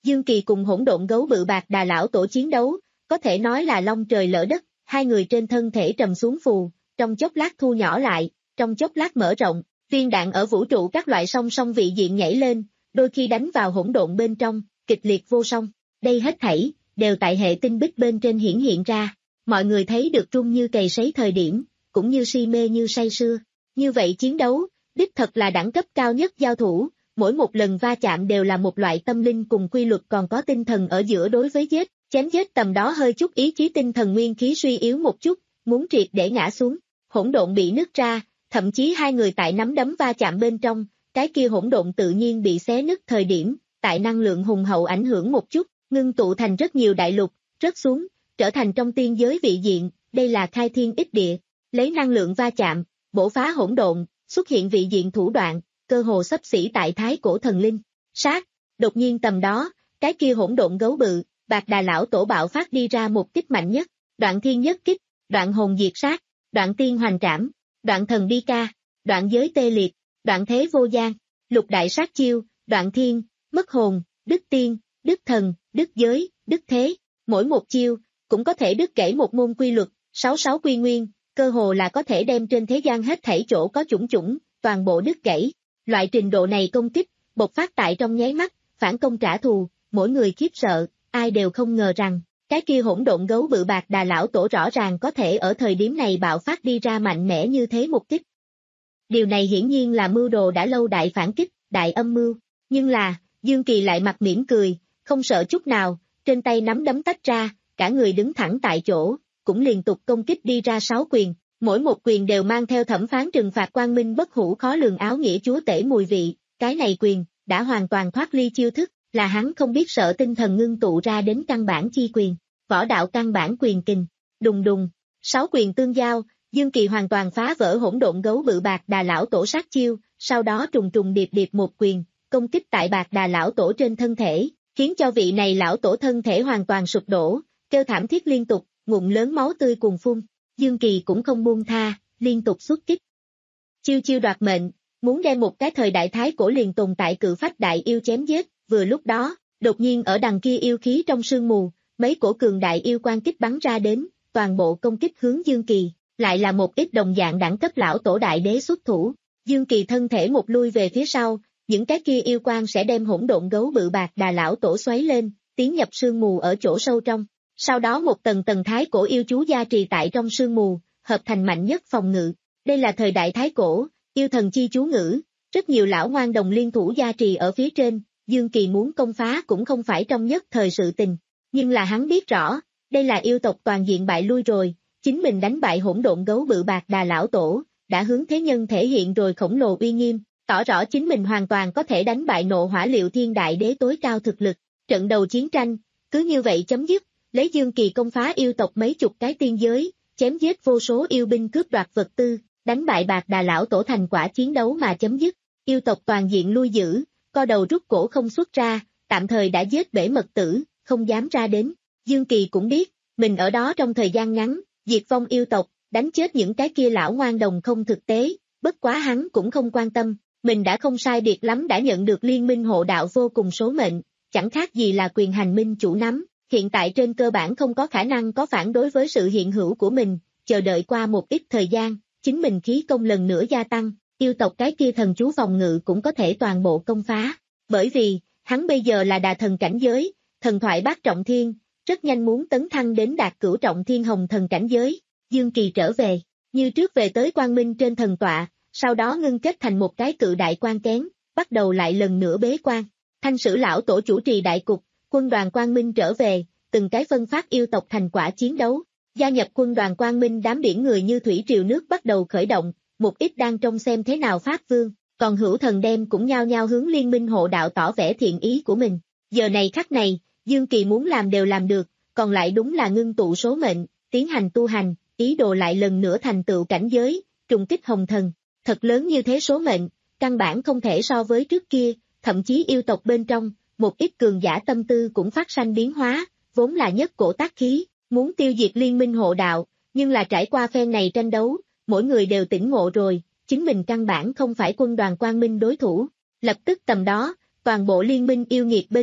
Dương Kỳ cùng hỗn độn gấu bự bạc đà lão tổ chiến đấu, có thể nói là long trời lỡ đất, hai người trên thân thể trầm xuống phù, trong chốc lát thu nhỏ lại, trong chốc lát mở rộng, viên đạn ở vũ trụ các loại song song vị diện nhảy lên, đôi khi đánh vào hỗn độn bên trong, kịch liệt vô song. Đây hết thảy, đều tại hệ tinh bích bên trên hiển hiện ra, mọi người thấy được rung như cày sấy thời điểm, cũng như si mê như say sưa. Như vậy chiến đấu, đích thật là đẳng cấp cao nhất giao thủ, mỗi một lần va chạm đều là một loại tâm linh cùng quy luật còn có tinh thần ở giữa đối với giết, chém giết tầm đó hơi chút ý chí tinh thần nguyên khí suy yếu một chút, muốn triệt để ngã xuống, hỗn độn bị nứt ra, thậm chí hai người tại nắm đấm va chạm bên trong, cái kia hỗn độn tự nhiên bị xé nứt thời điểm, tại năng lượng hùng hậu ảnh hưởng một chút, ngưng tụ thành rất nhiều đại lục, rớt xuống, trở thành trong tiên giới vị diện, đây là khai thiên ích địa, lấy năng lượng va chạm, bổ phá hỗn độn, xuất hiện vị diện thủ đoạn, cơ hồ xấp xỉ tại thái cổ thần linh. Sát, đột nhiên tầm đó, cái kia hỗn độn gấu bự, bạc đà lão tổ bạo phát đi ra một kích mạnh nhất, đoạn thiên nhất kích, đoạn hồn diệt sát, đoạn tiên hoành trảm, đoạn thần bi ca, đoạn giới tê liệt, đoạn thế vô gian, lục đại sát chiêu, đoạn thiên, mất hồn, đứt tiên, đứt thần, đứt giới, đứt thế, mỗi một chiêu, cũng có thể đứt gãy một môn quy luật, sáu sáu quy nguyên, cơ hồ là có thể đem trên thế gian hết thảy chỗ có chủng chủng, toàn bộ đứt gãy. Loại trình độ này công kích, bộc phát tại trong nháy mắt, phản công trả thù, mỗi người khiếp sợ, ai đều không ngờ rằng, cái kia hỗn độn gấu bự bạc đà lão tổ rõ ràng có thể ở thời điểm này bạo phát đi ra mạnh mẽ như thế một kích. Điều này hiển nhiên là mưu đồ đã lâu đại phản kích, đại âm mưu, nhưng là, Dương Kỳ lại mặt mỉm cười, không sợ chút nào, trên tay nắm đấm tách ra, cả người đứng thẳng tại chỗ, cũng liên tục công kích đi ra sáu quyền, mỗi một quyền đều mang theo thẩm phán trừng phạt quang minh bất hủ khó lường áo nghĩa chúa tể mùi vị, cái này quyền, đã hoàn toàn thoát ly chiêu thức, là hắn không biết sợ tinh thần ngưng tụ ra đến căn bản chi quyền, võ đạo căn bản quyền kình, đùng đùng, sáu quyền tương giao, Dương Kỳ hoàn toàn phá vỡ hỗn độn gấu bự bạc đà lão tổ sát chiêu, sau đó trùng trùng điệp điệp một quyền, công kích tại bạc đà lão tổ trên thân thể, khiến cho vị này lão tổ thân thể hoàn toàn sụp đổ, kêu thảm thiết liên tục, ngụm lớn máu tươi cuồn phun. Dương Kỳ cũng không buông tha, liên tục xuất kích. Chiêu chiêu đoạt mệnh, muốn đem một cái thời đại thái cổ liền tồn tại cự phách đại yêu chém giết, vừa lúc đó, đột nhiên ở đằng kia yêu khí trong sương mù, mấy cổ cường đại yêu quan kích bắn ra đến, toàn bộ công kích hướng Dương Kỳ, lại là một ít đồng dạng đẳng cấp lão tổ đại đế xuất thủ. Dương Kỳ thân thể một lui về phía sau, những cái kia yêu quan sẽ đem hỗn độn gấu bự bạc đà lão tổ xoáy lên, tiến nhập sương mù ở chỗ sâu trong. Sau đó một tầng tầng thái cổ yêu chú gia trì tại trong sương mù, hợp thành mạnh nhất phòng ngự. Đây là thời đại thái cổ, yêu thần chi chú ngữ, rất nhiều lão ngoan đồng liên thủ gia trì ở phía trên, Dương Kỳ muốn công phá cũng không phải trong nhất thời sự tình. Nhưng là hắn biết rõ, đây là yêu tộc toàn diện bại lui rồi, chính mình đánh bại hỗn độn gấu bự bạc đà lão tổ, đã hướng thế nhân thể hiện rồi khổng lồ uy nghiêm, tỏ rõ chính mình hoàn toàn có thể đánh bại nộ hỏa liệu thiên đại đế tối cao thực lực. Trận đầu chiến tranh, cứ như vậy chấm dứt. Lấy Dương Kỳ công phá yêu tộc mấy chục cái tiên giới, chém giết vô số yêu binh cướp đoạt vật tư, đánh bại bạc đà lão tổ thành quả chiến đấu mà chấm dứt. Yêu tộc toàn diện lui giữ, co đầu rút cổ không xuất ra, tạm thời đã giết bể mật tử, không dám ra đến. Dương Kỳ cũng biết, mình ở đó trong thời gian ngắn, diệt vong yêu tộc, đánh chết những cái kia lão ngoan đồng không thực tế, bất quá hắn cũng không quan tâm, mình đã không sai biệt lắm đã nhận được liên minh hộ đạo vô cùng số mệnh, chẳng khác gì là quyền hành minh chủ nắm. Hiện tại trên cơ bản không có khả năng có phản đối với sự hiện hữu của mình, chờ đợi qua một ít thời gian, chính mình khí công lần nữa gia tăng, yêu tộc cái kia thần chú phòng ngự cũng có thể toàn bộ công phá. Bởi vì, hắn bây giờ là đà thần cảnh giới, thần thoại bát trọng thiên, rất nhanh muốn tấn thăng đến đạt cửu trọng thiên hồng thần cảnh giới. Dương Kỳ trở về, như trước về tới quang minh trên thần tọa, sau đó ngưng kết thành một cái cự đại quan kén, bắt đầu lại lần nữa bế quan. Thanh Sử lão tổ chủ trì đại cục, quân đoàn Quang Minh trở về, từng cái phân phát yêu tộc thành quả chiến đấu, gia nhập quân đoàn Quang Minh đám biển người như thủy triều nước bắt đầu khởi động, một ít đang trông xem thế nào Pháp Vương, còn hữu thần đem cũng nhao nhao hướng liên minh hộ đạo tỏ vẻ thiện ý của mình. Giờ này khắc này, Dương Kỳ muốn làm đều làm được, còn lại đúng là ngưng tụ số mệnh, tiến hành tu hành, ý đồ lại lần nữa thành tựu cảnh giới, trùng kích hồng thần. Thật lớn như thế số mệnh, căn bản không thể so với trước kia, thậm chí yêu tộc bên trong, một ít cường giả tâm tư cũng phát sanh biến hóa, vốn là nhất cổ tác khí, muốn tiêu diệt liên minh hộ đạo, nhưng là trải qua phen này tranh đấu, mỗi người đều tỉnh ngộ rồi, chính mình căn bản không phải quân đoàn Quang Minh đối thủ, lập tức tầm đó, toàn bộ liên minh yêu nghiệt bên trong,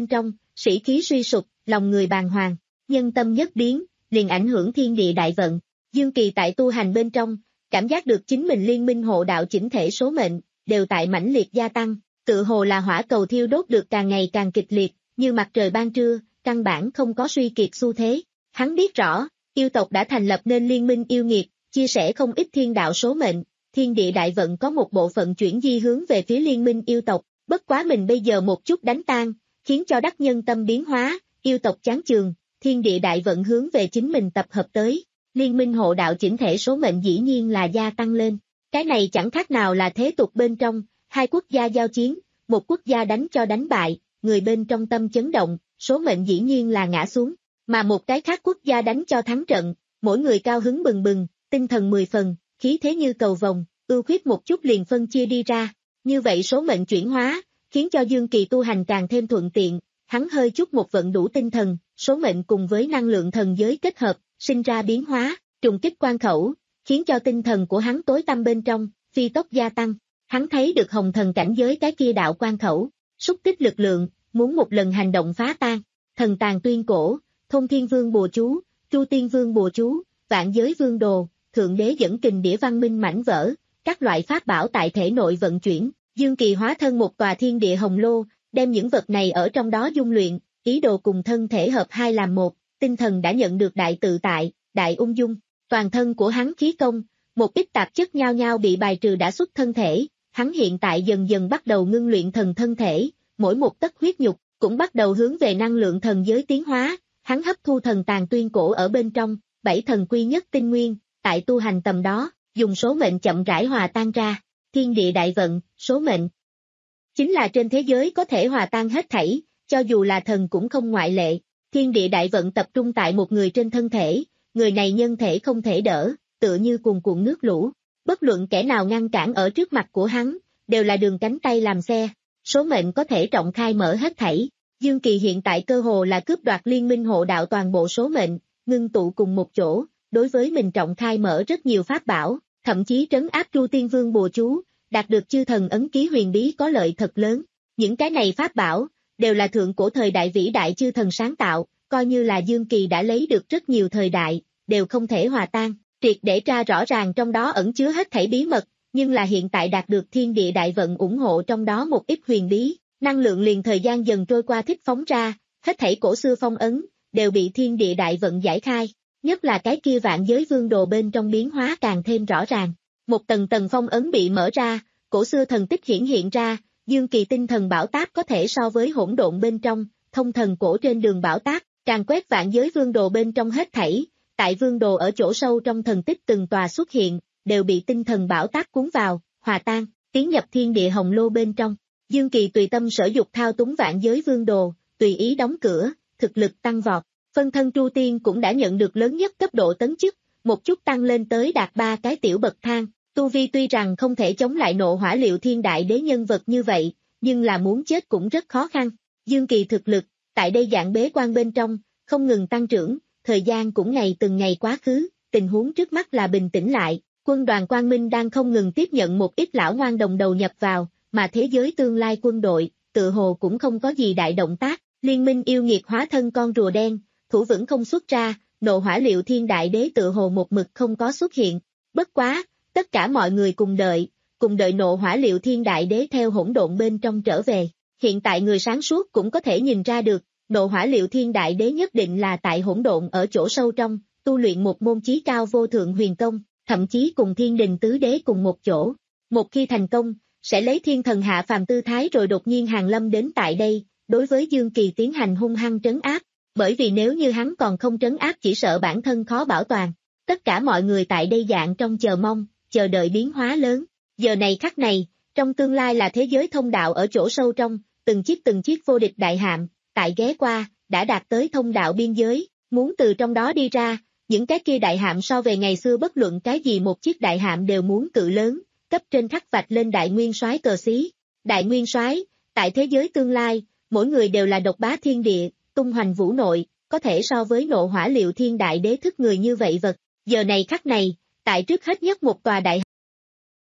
sĩ khí suy sụp, lòng người bàng hoàng, nhân tâm nhất biến, liền ảnh hưởng thiên địa đại vận. Dương Kỳ tại tu hành bên trong, cảm giác được chính mình liên minh hộ đạo chỉnh thể số mệnh, đều tại mãnh liệt gia tăng, tự hồ là hỏa cầu thiêu đốt được càng ngày càng kịch liệt, như mặt trời ban trưa, căn bản không có suy kiệt xu thế. Hắn biết rõ, yêu tộc đã thành lập nên liên minh yêu nghiệt, chia sẻ không ít thiên đạo số mệnh, thiên địa đại vận có một bộ phận chuyển di hướng về phía liên minh yêu tộc, bất quá mình bây giờ một chút đánh tan, khiến cho đắc nhân tâm biến hóa, yêu tộc chán chường, thiên địa đại vận hướng về chính mình tập hợp tới, liên minh hộ đạo chỉnh thể số mệnh dĩ nhiên là gia tăng lên. Cái này chẳng khác nào là thế tục bên trong, hai quốc gia giao chiến, một quốc gia đánh cho đánh bại, người bên trong tâm chấn động, số mệnh dĩ nhiên là ngã xuống, mà một cái khác quốc gia đánh cho thắng trận, mỗi người cao hứng bừng bừng, tinh thần mười phần, khí thế như cầu vồng, ưu khuyết một chút liền phân chia đi ra, như vậy số mệnh chuyển hóa, khiến cho Dương Kỳ tu hành càng thêm thuận tiện, hắn hơi chút một vận đủ tinh thần, số mệnh cùng với năng lượng thần giới kết hợp, sinh ra biến hóa, trùng kích quan khẩu, khiến cho tinh thần của hắn tối tăm bên trong, phi tốc gia tăng, hắn thấy được hồng thần cảnh giới cái kia đạo quan khẩu, xúc tích lực lượng, muốn một lần hành động phá tan, thần tàn tuyên cổ, Thông Thiên Vương bùa chú, Chu Tiên Vương bùa chú, Vạn Giới Vương đồ, Thượng Đế dẫn kình đĩa văn minh mảnh vỡ, các loại pháp bảo tại thể nội vận chuyển, Dương Kỳ hóa thân một tòa thiên địa hồng lô, đem những vật này ở trong đó dung luyện, ý đồ cùng thân thể hợp hai làm một, tinh thần đã nhận được đại tự tại, đại ung dung, toàn thân của hắn khí công, một ít tạp chất nhao nhao bị bài trừ đã xuất thân thể, hắn hiện tại dần dần bắt đầu ngưng luyện thần thân thể, mỗi một tấc huyết nhục cũng bắt đầu hướng về năng lượng thần giới tiến hóa, hắn hấp thu thần tàn tuyên cổ ở bên trong, bảy thần quy nhất tinh nguyên, tại tu hành tầm đó, dùng số mệnh chậm rãi hòa tan ra, thiên địa đại vận, số mệnh. Chính là trên thế giới có thể hòa tan hết thảy, cho dù là thần cũng không ngoại lệ, thiên địa đại vận tập trung tại một người trên thân thể, người này nhân thể không thể đỡ, tựa như cuồn cuộn nước lũ, bất luận kẻ nào ngăn cản ở trước mặt của hắn, đều là đường cánh tay làm xe, số mệnh có thể trọng khai mở hết thảy. Dương Kỳ hiện tại cơ hồ là cướp đoạt liên minh hộ đạo toàn bộ số mệnh, ngưng tụ cùng một chỗ, đối với mình trọng khai mở rất nhiều pháp bảo, thậm chí trấn áp Chu Tiên Vương bùa chú, đạt được chư thần ấn ký huyền bí có lợi thật lớn. Những cái này pháp bảo, đều là thượng cổ thời đại vĩ đại chư thần sáng tạo, coi như là Dương Kỳ đã lấy được rất nhiều thời đại, đều không thể hòa tan, triệt để tra rõ ràng trong đó ẩn chứa hết thảy bí mật, nhưng là hiện tại đạt được thiên địa đại vận ủng hộ trong đó một ít huyền bí, năng lượng liền thời gian dần trôi qua thích phóng ra, hết thảy cổ xưa phong ấn, đều bị thiên địa đại vận giải khai, nhất là cái kia vạn giới vương đồ bên trong biến hóa càng thêm rõ ràng. Một tầng tầng phong ấn bị mở ra, cổ xưa thần tích hiển hiện ra, Dương Kỳ tinh thần bảo táp có thể so với hỗn độn bên trong, thông thần cổ trên đường bảo táp, càng quét vạn giới vương đồ bên trong hết thảy, tại vương đồ ở chỗ sâu trong thần tích từng tòa xuất hiện, đều bị tinh thần bảo táp cuốn vào, hòa tan, tiến nhập thiên địa hồng lô bên trong. Dương Kỳ tùy tâm sở dục thao túng vạn giới vương đồ, tùy ý đóng cửa, thực lực tăng vọt, phân thân Chu Tiên cũng đã nhận được lớn nhất cấp độ tấn chức, một chút tăng lên tới đạt ba cái tiểu bậc thang. Tu vi tuy rằng không thể chống lại nộ hỏa liệu thiên đại đế nhân vật như vậy, nhưng là muốn chết cũng rất khó khăn. Dương Kỳ thực lực, tại đây dạng bế quan bên trong, không ngừng tăng trưởng, thời gian cũng ngày từng ngày quá khứ, tình huống trước mắt là bình tĩnh lại, quân đoàn Quang Minh đang không ngừng tiếp nhận một ít lão ngoan đồng đầu nhập vào, mà thế giới tương lai quân đội, tự hồ cũng không có gì đại động tác, liên minh yêu nghiệt hóa thân con rùa đen, thủ vững không xuất ra, nộ hỏa liệu thiên đại đế tự hồ một mực không có xuất hiện, bất quá. Tất cả mọi người cùng đợi, cùng đợi nộ hỏa liệu thiên đại đế theo hỗn độn bên trong trở về. Hiện tại người sáng suốt cũng có thể nhìn ra được, nộ hỏa liệu thiên đại đế nhất định là tại hỗn độn ở chỗ sâu trong, tu luyện một môn chí cao vô thượng huyền công, thậm chí cùng thiên đình tứ đế cùng một chỗ. Một khi thành công, sẽ lấy thiên thần hạ phàm tư thái rồi đột nhiên hàng lâm đến tại đây, đối với Dương Kỳ tiến hành hung hăng trấn áp, bởi vì nếu như hắn còn không trấn áp chỉ sợ bản thân khó bảo toàn. Tất cả mọi người tại đây dạng trong chờ mong, chờ đợi biến hóa lớn. Giờ này khắc này, trong tương lai là thế giới thông đạo ở chỗ sâu trong, từng chiếc từng chiếc vô địch đại hạm, tại ghé qua, đã đạt tới thông đạo biên giới, muốn từ trong đó đi ra, những cái kia đại hạm so về ngày xưa bất luận cái gì một chiếc đại hạm đều muốn cự lớn, cấp trên khắc vạch lên đại nguyên soái cờ xí. Đại nguyên soái, tại thế giới tương lai, mỗi người đều là độc bá thiên địa, tung hoành vũ nội, có thể so với nộ hỏa liệu thiên đại đế thức người như vậy vật. Giờ này khắc này, tại trước hết nhất một tòa đại.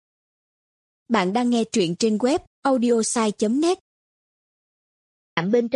Bạn đang nghe truyện trên web audiosai chấm net. Bên trong,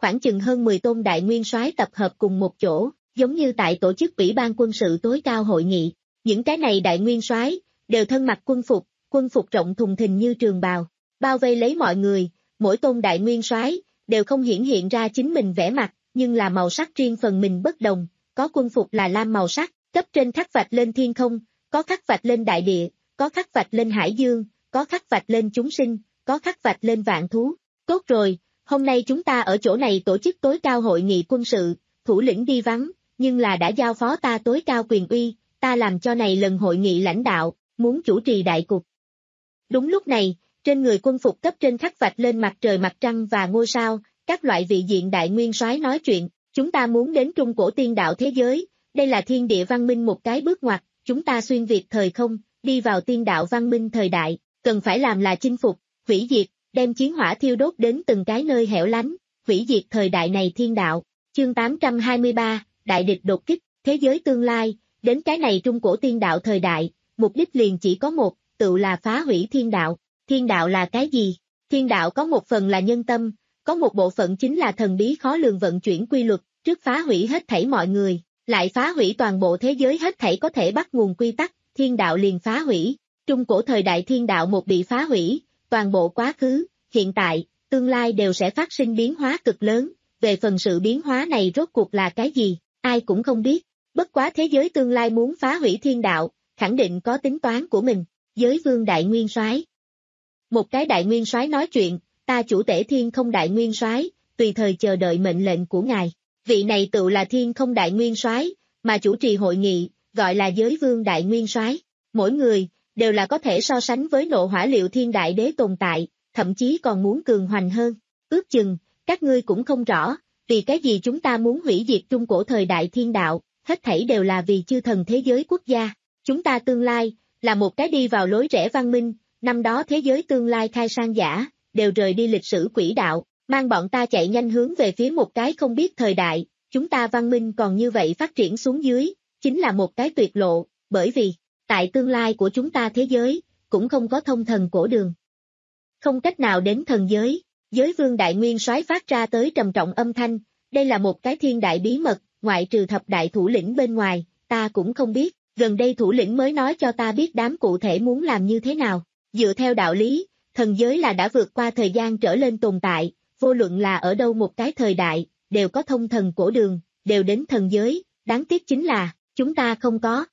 khoảng chừng hơn mười tôn đại nguyên soái tập hợp cùng một chỗ, giống như tại tổ chức ủy ban quân sự tối cao hội nghị. Những cái này đại nguyên soái đều thân mặc quân phục, quân phục rộng thùng thình như trường bào, bao vây lấy mọi người, mỗi tôn đại nguyên soái đều không hiển hiện ra chính mình vẻ mặt, nhưng là màu sắc riêng phần mình bất đồng, có quân phục là lam màu sắc, cấp trên khắc vạch lên thiên không, có khắc vạch lên đại địa, có khắc vạch lên hải dương, có khắc vạch lên chúng sinh, có khắc vạch lên vạn thú. Tốt rồi, hôm nay chúng ta ở chỗ này tổ chức tối cao hội nghị quân sự, thủ lĩnh đi vắng, nhưng là đã giao phó ta tối cao quyền uy, ta làm cho này lần hội nghị lãnh đạo, muốn chủ trì đại cục. Đúng lúc này, trên người quân phục cấp trên khắc vạch lên mặt trời mặt trăng và ngôi sao, các loại vị diện đại nguyên soái nói chuyện, chúng ta muốn đến trung cổ tiên đạo thế giới, đây là thiên địa văn minh một cái bước ngoặt, chúng ta xuyên việt thời không, đi vào tiên đạo văn minh thời đại, cần phải làm là chinh phục, hủy diệt, đem chiến hỏa thiêu đốt đến từng cái nơi hẻo lánh, hủy diệt thời đại này thiên đạo. Chương tám trăm hai mươi ba, Đại địch đột kích, thế giới tương lai, đến cái này trung cổ tiên đạo thời đại, mục đích liền chỉ có một, tự là phá hủy thiên đạo. Thiên đạo là cái gì? Thiên đạo có một phần là nhân tâm, có một bộ phận chính là thần bí khó lường vận chuyển quy luật, trước phá hủy hết thảy mọi người, lại phá hủy toàn bộ thế giới hết thảy có thể bắt nguồn quy tắc, thiên đạo liền phá hủy. Trung cổ thời đại thiên đạo một bị phá hủy, toàn bộ quá khứ, hiện tại, tương lai đều sẽ phát sinh biến hóa cực lớn, về phần sự biến hóa này rốt cuộc là cái gì, ai cũng không biết, bất quá thế giới tương lai muốn phá hủy thiên đạo, khẳng định có tính toán của mình. Giới vương đại nguyên soái. Một cái đại nguyên soái nói chuyện, ta chủ tể thiên không đại nguyên soái, tùy thời chờ đợi mệnh lệnh của ngài. Vị này tự là thiên không đại nguyên soái, mà chủ trì hội nghị, gọi là giới vương đại nguyên soái. Mỗi người đều là có thể so sánh với nộ hỏa liệu thiên đại đế tồn tại, thậm chí còn muốn cường hoành hơn. Ước chừng, các ngươi cũng không rõ, vì cái gì chúng ta muốn hủy diệt trung cổ thời đại thiên đạo, hết thảy đều là vì chư thần thế giới quốc gia. Chúng ta tương lai, là một cái đi vào lối rẽ văn minh, năm đó thế giới tương lai khai sang giả, đều rời đi lịch sử quỹ đạo, mang bọn ta chạy nhanh hướng về phía một cái không biết thời đại, chúng ta văn minh còn như vậy phát triển xuống dưới, chính là một cái tuyệt lộ, bởi vì, tại tương lai của chúng ta thế giới, cũng không có thông thần cổ đường. Không cách nào đến thần giới, giới vương đại nguyên soái phát ra tới trầm trọng âm thanh, đây là một cái thiên đại bí mật, ngoại trừ thập đại thủ lĩnh bên ngoài, ta cũng không biết, gần đây thủ lĩnh mới nói cho ta biết đám cụ thể muốn làm như thế nào. Dựa theo đạo lý, thần giới là đã vượt qua thời gian trở lên tồn tại, vô luận là ở đâu một cái thời đại, đều có thông thần cổ đường, đều đến thần giới, đáng tiếc chính là, chúng ta không có.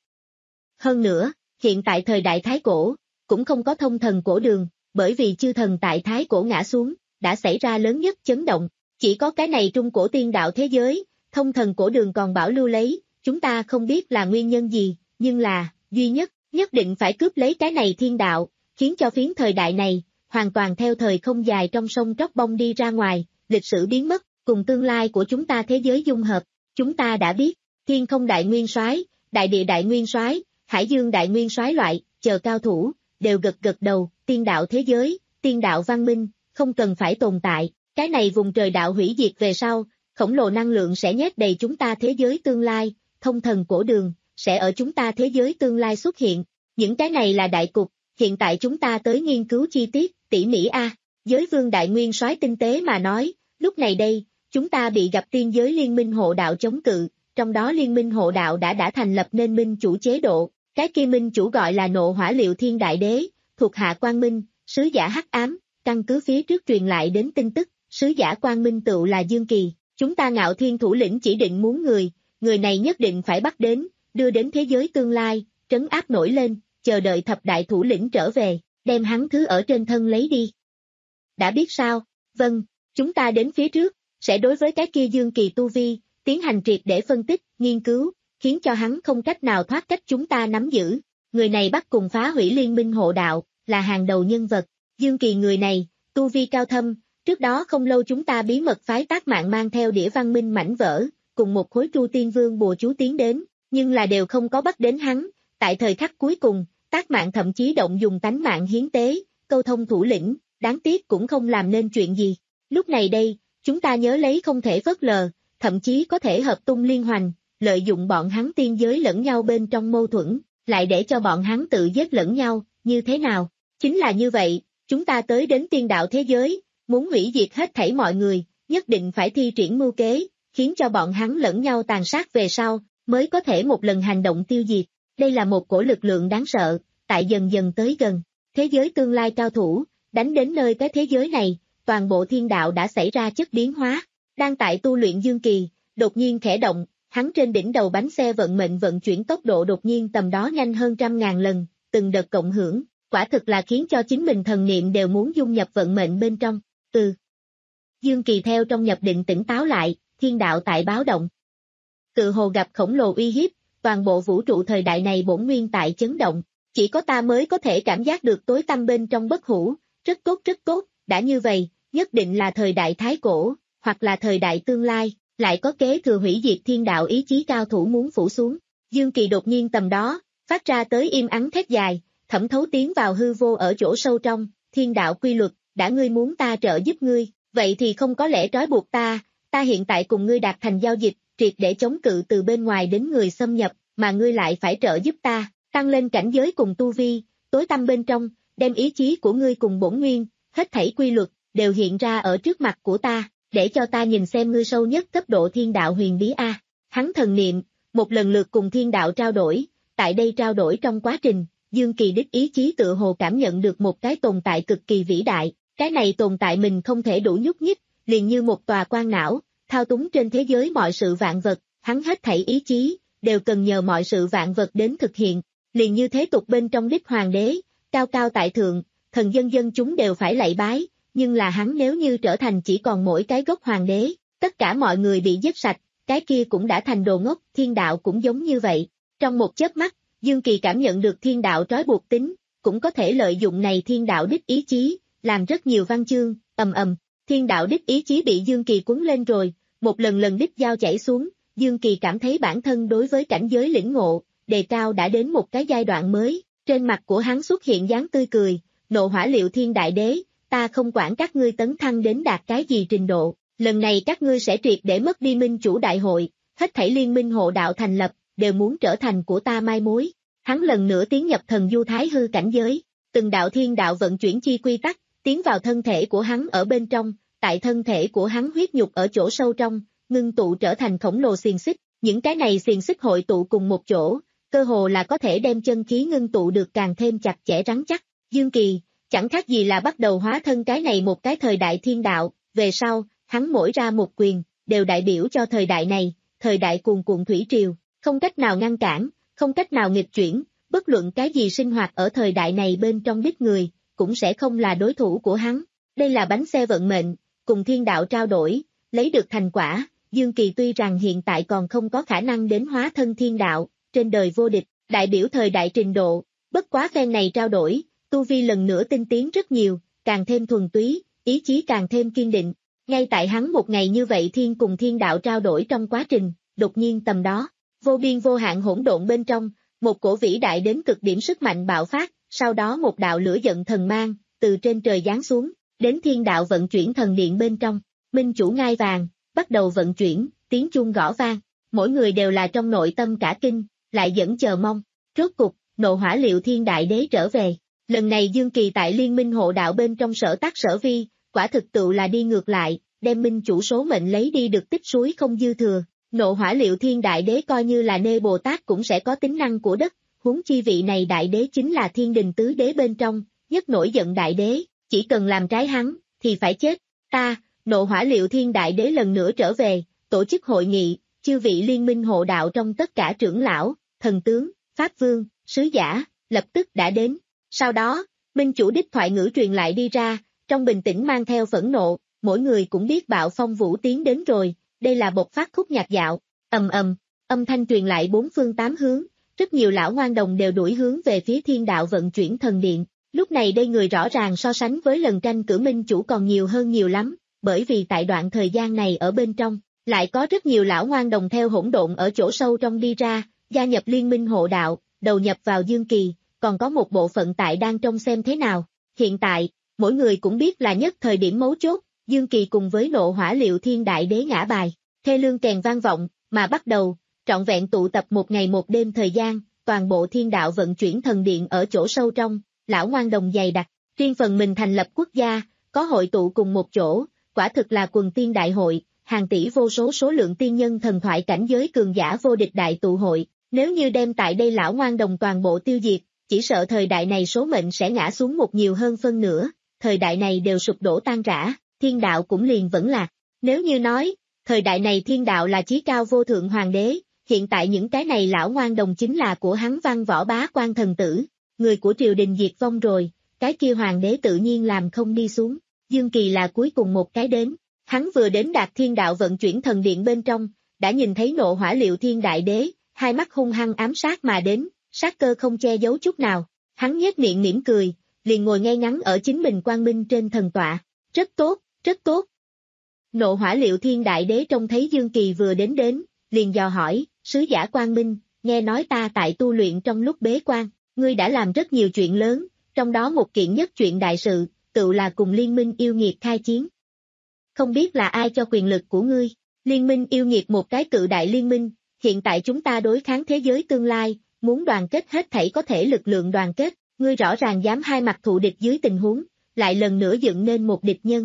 Hơn nữa, hiện tại thời đại Thái Cổ, cũng không có thông thần cổ đường, bởi vì chư thần tại Thái Cổ ngã xuống, đã xảy ra lớn nhất chấn động, chỉ có cái này trung cổ tiên đạo thế giới, thông thần cổ đường còn bảo lưu lấy, chúng ta không biết là nguyên nhân gì, nhưng là, duy nhất, nhất định phải cướp lấy cái này thiên đạo, khiến cho phiến thời đại này, hoàn toàn theo thời không dài trong sông tróc bông đi ra ngoài, lịch sử biến mất, cùng tương lai của chúng ta thế giới dung hợp. Chúng ta đã biết, thiên không đại nguyên soái, đại địa đại nguyên soái, hải dương đại nguyên soái loại, chờ cao thủ, đều gật gật đầu, tiên đạo thế giới, tiên đạo văn minh, không cần phải tồn tại, cái này vùng trời đạo hủy diệt về sau, khổng lồ năng lượng sẽ nhét đầy chúng ta thế giới tương lai, thông thần cổ đường, sẽ ở chúng ta thế giới tương lai xuất hiện, những cái này là đại cục. Hiện tại chúng ta tới nghiên cứu chi tiết, tỉ mỉ a. Giới vương đại nguyên soái tinh tế mà nói, lúc này đây, chúng ta bị gặp tiên giới liên minh hộ đạo chống cự, trong đó liên minh hộ đạo đã đã thành lập nên minh chủ chế độ, cái kia minh chủ gọi là nộ hỏa liệu thiên đại đế, thuộc hạ quang minh, sứ giả hắc ám, căn cứ phía trước truyền lại đến tin tức, sứ giả quang minh tựu là Dương Kỳ, chúng ta ngạo thiên thủ lĩnh chỉ định muốn người, người này nhất định phải bắt đến, đưa đến thế giới tương lai, trấn áp nổi lên. Chờ đợi thập đại thủ lĩnh trở về, đem hắn thứ ở trên thân lấy đi. Đã biết sao? Vâng, chúng ta đến phía trước, sẽ đối với cái kia Dương Kỳ tu vi, tiến hành triệt để phân tích, nghiên cứu, khiến cho hắn không cách nào thoát cách chúng ta nắm giữ. Người này bắt cùng phá hủy liên minh hộ đạo, là hàng đầu nhân vật. Dương Kỳ người này, tu vi cao thâm, trước đó không lâu chúng ta bí mật phái Tác Mạng mang theo đĩa văn minh mảnh vỡ, cùng một khối Tru Tiên Vương bùa chú tiến đến, nhưng là đều không có bắt đến hắn. Tại thời khắc cuối cùng, Tác Mạng thậm chí động dùng tánh mạng hiến tế, câu thông thủ lĩnh, đáng tiếc cũng không làm nên chuyện gì. Lúc này đây, chúng ta nhớ lấy không thể phớt lờ, thậm chí có thể hợp tung liên hoành, lợi dụng bọn hắn tiên giới lẫn nhau bên trong mâu thuẫn, lại để cho bọn hắn tự giết lẫn nhau, như thế nào? Chính là như vậy, chúng ta tới đến tiên đạo thế giới, muốn hủy diệt hết thảy mọi người, nhất định phải thi triển mưu kế, khiến cho bọn hắn lẫn nhau tàn sát về sau, mới có thể một lần hành động tiêu diệt. Đây là một cổ lực lượng đáng sợ, tại dần dần tới gần. Thế giới tương lai cao thủ, đánh đến nơi cái thế giới này, toàn bộ thiên đạo đã xảy ra chất biến hóa. Đang tại tu luyện Dương Kỳ, đột nhiên khẽ động, hắn trên đỉnh đầu bánh xe vận mệnh vận chuyển tốc độ đột nhiên tầm đó nhanh hơn trăm ngàn lần, từng đợt cộng hưởng, quả thực là khiến cho chính mình thần niệm đều muốn dung nhập vận mệnh bên trong. Ừ. Dương Kỳ theo trong nhập định tỉnh táo lại, thiên đạo tại báo động. Tự hồ gặp khổng lồ uy hiếp, toàn bộ vũ trụ thời đại này bổn nguyên tại chấn động, chỉ có ta mới có thể cảm giác được tối tăm bên trong bất hủ, rất tốt rất tốt, đã như vậy, nhất định là thời đại thái cổ, hoặc là thời đại tương lai, lại có kế thừa hủy diệt thiên đạo ý chí cao thủ muốn phủ xuống. Dương Kỳ đột nhiên tầm đó, phát ra tới im ắng thét dài, thẩm thấu tiến vào hư vô ở chỗ sâu trong, thiên đạo quy luật, đã ngươi muốn ta trợ giúp ngươi, vậy thì không có lẽ trói buộc ta, ta hiện tại cùng ngươi đạt thành giao dịch, triệt để chống cự từ bên ngoài đến người xâm nhập, mà ngươi lại phải trợ giúp ta, tăng lên cảnh giới cùng tu vi, tối tăm bên trong, đem ý chí của ngươi cùng bổn nguyên, hết thảy quy luật, đều hiện ra ở trước mặt của ta, để cho ta nhìn xem ngươi sâu nhất cấp độ thiên đạo huyền bí a. Hắn thần niệm, một lần lượt cùng thiên đạo trao đổi, tại đây trao đổi trong quá trình, Dương Kỳ đích ý chí tự hồ cảm nhận được một cái tồn tại cực kỳ vĩ đại, cái này tồn tại mình không thể đủ nhúc nhích, liền như một tòa quan não, thao túng trên thế giới mọi sự vạn vật, hắn hết thảy ý chí, đều cần nhờ mọi sự vạn vật đến thực hiện, liền như thế tục bên trong đích hoàng đế, cao cao tại thượng, thần dân dân chúng đều phải lạy bái, nhưng là hắn nếu như trở thành chỉ còn mỗi cái gốc hoàng đế, tất cả mọi người bị giết sạch, cái kia cũng đã thành đồ ngốc, thiên đạo cũng giống như vậy. Trong một chớp mắt, Dương Kỳ cảm nhận được thiên đạo trói buộc tính, cũng có thể lợi dụng này thiên đạo đích ý chí, làm rất nhiều văn chương, ầm ầm, thiên đạo đích ý chí bị Dương Kỳ cuốn lên rồi, một lần lần đích dao chảy xuống, Dương Kỳ cảm thấy bản thân đối với cảnh giới lĩnh ngộ, đề cao đã đến một cái giai đoạn mới, trên mặt của hắn xuất hiện dáng tươi cười, nộ hỏa liệu thiên đại đế, ta không quản các ngươi tấn thăng đến đạt cái gì trình độ, lần này các ngươi sẽ triệt để mất đi minh chủ đại hội, hết thảy liên minh hộ đạo thành lập, đều muốn trở thành của ta mai mối. Hắn lần nữa tiến nhập thần du thái hư cảnh giới, từng đạo thiên đạo vận chuyển chi quy tắc, tiến vào thân thể của hắn ở bên trong, tại thân thể của hắn huyết nhục ở chỗ sâu trong, ngưng tụ trở thành khổng lồ xiềng xích, những cái này xiềng xích hội tụ cùng một chỗ, cơ hồ là có thể đem chân khí ngưng tụ được càng thêm chặt chẽ rắn chắc. Dương Kỳ, chẳng khác gì là bắt đầu hóa thân cái này một cái thời đại thiên đạo, về sau, hắn mỗi ra một quyền, đều đại biểu cho thời đại này, thời đại cuồn cuộn thủy triều, không cách nào ngăn cản, không cách nào nghịch chuyển, bất luận cái gì sinh hoạt ở thời đại này bên trong đích người, cũng sẽ không là đối thủ của hắn. Đây là bánh xe vận mệnh, cùng thiên đạo trao đổi, lấy được thành quả, Dương Kỳ tuy rằng hiện tại còn không có khả năng đến hóa thân thiên đạo, trên đời vô địch, đại biểu thời đại trình độ, bất quá phen này trao đổi, tu vi lần nữa tinh tiến rất nhiều, càng thêm thuần túy, ý chí càng thêm kiên định. Ngay tại hắn một ngày như vậy thiên cùng thiên đạo trao đổi trong quá trình, đột nhiên tầm đó, vô biên vô hạn hỗn độn bên trong, một cổ vĩ đại đến cực điểm sức mạnh bạo phát, sau đó một đạo lửa giận thần mang, từ trên trời giáng xuống, đến thiên đạo vận chuyển thần điện bên trong, minh chủ ngai vàng, bắt đầu vận chuyển, tiếng chuông gõ vang, mỗi người đều là trong nội tâm cả kinh, lại vẫn chờ mong, rốt cục, nộ hỏa liệu thiên đại đế trở về. Lần này Dương Kỳ tại liên minh hộ đạo bên trong sở tác sở vi, quả thực tự là đi ngược lại, đem minh chủ số mệnh lấy đi được tích suối không dư thừa. Nộ hỏa liệu thiên đại đế coi như là nê Bồ Tát cũng sẽ có tính năng của đất, huống chi vị này đại đế chính là thiên đình tứ đế bên trong, nhất nổi giận đại đế, chỉ cần làm trái hắn, thì phải chết. Ta, nộ hỏa liệu thiên đại đế lần nữa trở về, tổ chức hội nghị, chư vị liên minh hộ đạo trong tất cả trưởng lão, thần tướng, pháp vương, sứ giả, lập tức đã đến. Sau đó, minh chủ đích thoại ngữ truyền lại đi ra, trong bình tĩnh mang theo phẫn nộ, mỗi người cũng biết bạo phong vũ tiến đến rồi, đây là bộc phát khúc nhạc dạo, ầm ầm, âm thanh truyền lại bốn phương tám hướng, rất nhiều lão ngoan đồng đều đuổi hướng về phía thiên đạo vận chuyển thần điện, lúc này đây người rõ ràng so sánh với lần tranh cử minh chủ còn nhiều hơn nhiều lắm, bởi vì tại đoạn thời gian này ở bên trong, lại có rất nhiều lão ngoan đồng theo hỗn độn ở chỗ sâu trong đi ra, gia nhập liên minh hộ đạo, đầu nhập vào Dương Kỳ, còn có một bộ phận tại đang trông xem thế nào. Hiện tại, mỗi người cũng biết là nhất thời điểm mấu chốt, Dương Kỳ cùng với nộ hỏa liệu thiên đại đế ngã bài, thê lương kèn vang vọng, mà bắt đầu, trọn vẹn tụ tập một ngày một đêm thời gian, toàn bộ thiên đạo vận chuyển thần điện ở chỗ sâu trong, lão ngoan đồng dày đặc, riêng phần mình thành lập quốc gia, có hội tụ cùng một chỗ, quả thực là quần tiên đại hội, hàng tỷ vô số số lượng tiên nhân thần thoại cảnh giới cường giả vô địch đại tụ hội, nếu như đem tại đây lão ngoan đồng toàn bộ tiêu diệt, chỉ sợ thời đại này số mệnh sẽ ngã xuống một nhiều hơn phân nửa, thời đại này đều sụp đổ tan rã, thiên đạo cũng liền vẫn lạc. Nếu như nói, thời đại này thiên đạo là chí cao vô thượng hoàng đế, hiện tại những cái này lão ngoan đồng chính là của hắn Văn Võ Bá Quan thần tử, người của triều đình diệt vong rồi, cái kia hoàng đế tự nhiên làm không đi xuống, Dương Kỳ là cuối cùng một cái đến, hắn vừa đến đạt thiên đạo vận chuyển thần điện bên trong, đã nhìn thấy Nộ Hỏa Liệu Thiên Đại Đế, hai mắt hung hăng ám sát mà đến, sát cơ không che giấu chút nào, hắn nhếch miệng mỉm cười, liền ngồi ngay ngắn ở chính mình quang minh trên thần tọa, rất tốt, rất tốt. Nộ Hỏa Liệu Thiên Đại Đế trông thấy Dương Kỳ vừa đến đến, liền dò hỏi, sứ giả quang minh, nghe nói ta tại tu luyện trong lúc bế quan, ngươi đã làm rất nhiều chuyện lớn, trong đó một kiện nhất chuyện đại sự, tự là cùng liên minh yêu nghiệt khai chiến. Không biết là ai cho quyền lực của ngươi, liên minh yêu nghiệt một cái cự đại liên minh, hiện tại chúng ta đối kháng thế giới tương lai, muốn đoàn kết hết thảy có thể lực lượng đoàn kết, ngươi rõ ràng dám hai mặt thù địch dưới tình huống, lại lần nữa dựng nên một địch nhân.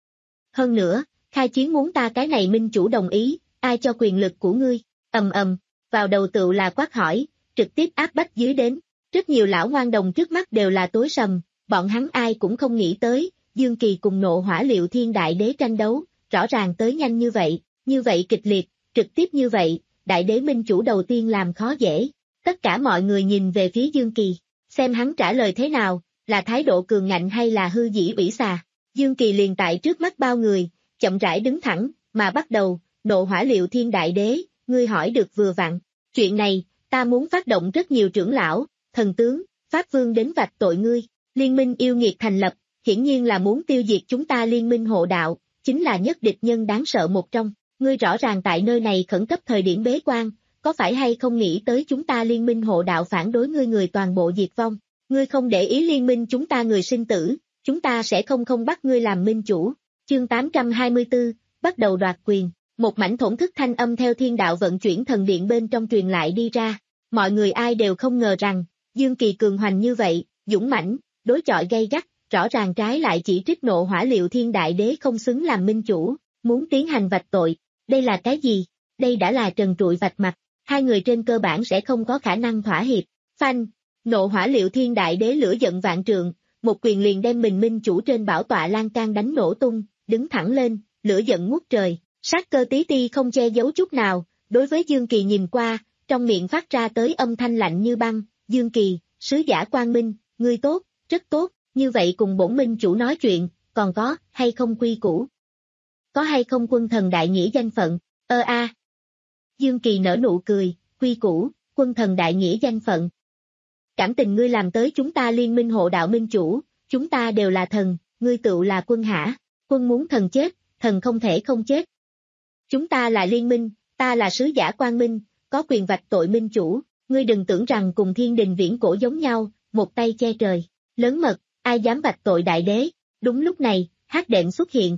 Hơn nữa, khai chiến muốn ta cái này minh chủ đồng ý, ai cho quyền lực của ngươi, ầm ầm, vào đầu tựu là quát hỏi, trực tiếp áp bách dưới đến, rất nhiều lão ngoan đồng trước mắt đều là tối sầm, bọn hắn ai cũng không nghĩ tới, Dương Kỳ cùng Nộ Hỏa Liệu Thiên Đại Đế tranh đấu, rõ ràng tới nhanh như vậy, như vậy kịch liệt, trực tiếp như vậy, Đại Đế minh chủ đầu tiên làm khó dễ, tất cả mọi người nhìn về phía Dương Kỳ, xem hắn trả lời thế nào, là thái độ cường ngạnh hay là hư dĩ ủy xà, Dương Kỳ liền tại trước mắt bao người, chậm rãi đứng thẳng, mà bắt đầu, Nộ Hỏa Liệu Thiên Đại Đế, ngươi hỏi được vừa vặn, chuyện này, ta muốn phát động rất nhiều trưởng lão, thần tướng, pháp vương đến vạch tội ngươi, liên minh yêu nghiệt thành lập, hiển nhiên là muốn tiêu diệt chúng ta liên minh hộ đạo, chính là nhất địch nhân đáng sợ một trong, ngươi rõ ràng tại nơi này khẩn cấp thời điểm bế quan, có phải hay không nghĩ tới chúng ta liên minh hộ đạo phản đối ngươi người toàn bộ diệt vong, ngươi không để ý liên minh chúng ta người sinh tử, chúng ta sẽ không không bắt ngươi làm minh chủ, chương tám trăm hai mươi tư, bắt đầu đoạt quyền, một mảnh thổn thức thanh âm theo thiên đạo vận chuyển thần điện bên trong truyền lại đi ra, mọi người ai đều không ngờ rằng, Dương Kỳ cường hoành như vậy, dũng mãnh, đối chọi gay gắt, rõ ràng trái lại chỉ trích Nộ Hỏa Liệu Thiên Đại Đế không xứng làm minh chủ, muốn tiến hành vạch tội, đây là cái gì? Đây đã là trần trụi vạch mặt, hai người trên cơ bản sẽ không có khả năng thỏa hiệp, phanh, Nộ Hỏa Liệu Thiên Đại Đế lửa giận vạn trượng, một quyền liền đem mình minh chủ trên bảo tọa lan can đánh nổ tung, đứng thẳng lên, lửa giận ngút trời, sát cơ tí ti không che giấu chút nào, đối với Dương Kỳ nhìn qua, trong miệng phát ra tới âm thanh lạnh như băng, Dương Kỳ, sứ giả quang minh, ngươi tốt, rất tốt, như vậy cùng bổn minh chủ nói chuyện, còn có, hay không quy củ? Có hay không quân thần đại nghĩa danh phận, ơ a. À. Dương Kỳ nở nụ cười, quy củ, quân thần đại nghĩa danh phận. Cảm tình ngươi làm tới chúng ta liên minh hộ đạo minh chủ, chúng ta đều là thần, ngươi tựu là quân hả, quân muốn thần chết, thần không thể không chết. Chúng ta là liên minh, ta là sứ giả quang minh, có quyền vạch tội minh chủ, ngươi đừng tưởng rằng cùng thiên đình viễn cổ giống nhau, một tay che trời, lớn mật, ai dám vạch tội đại đế, đúng lúc này, hắc đệm xuất hiện.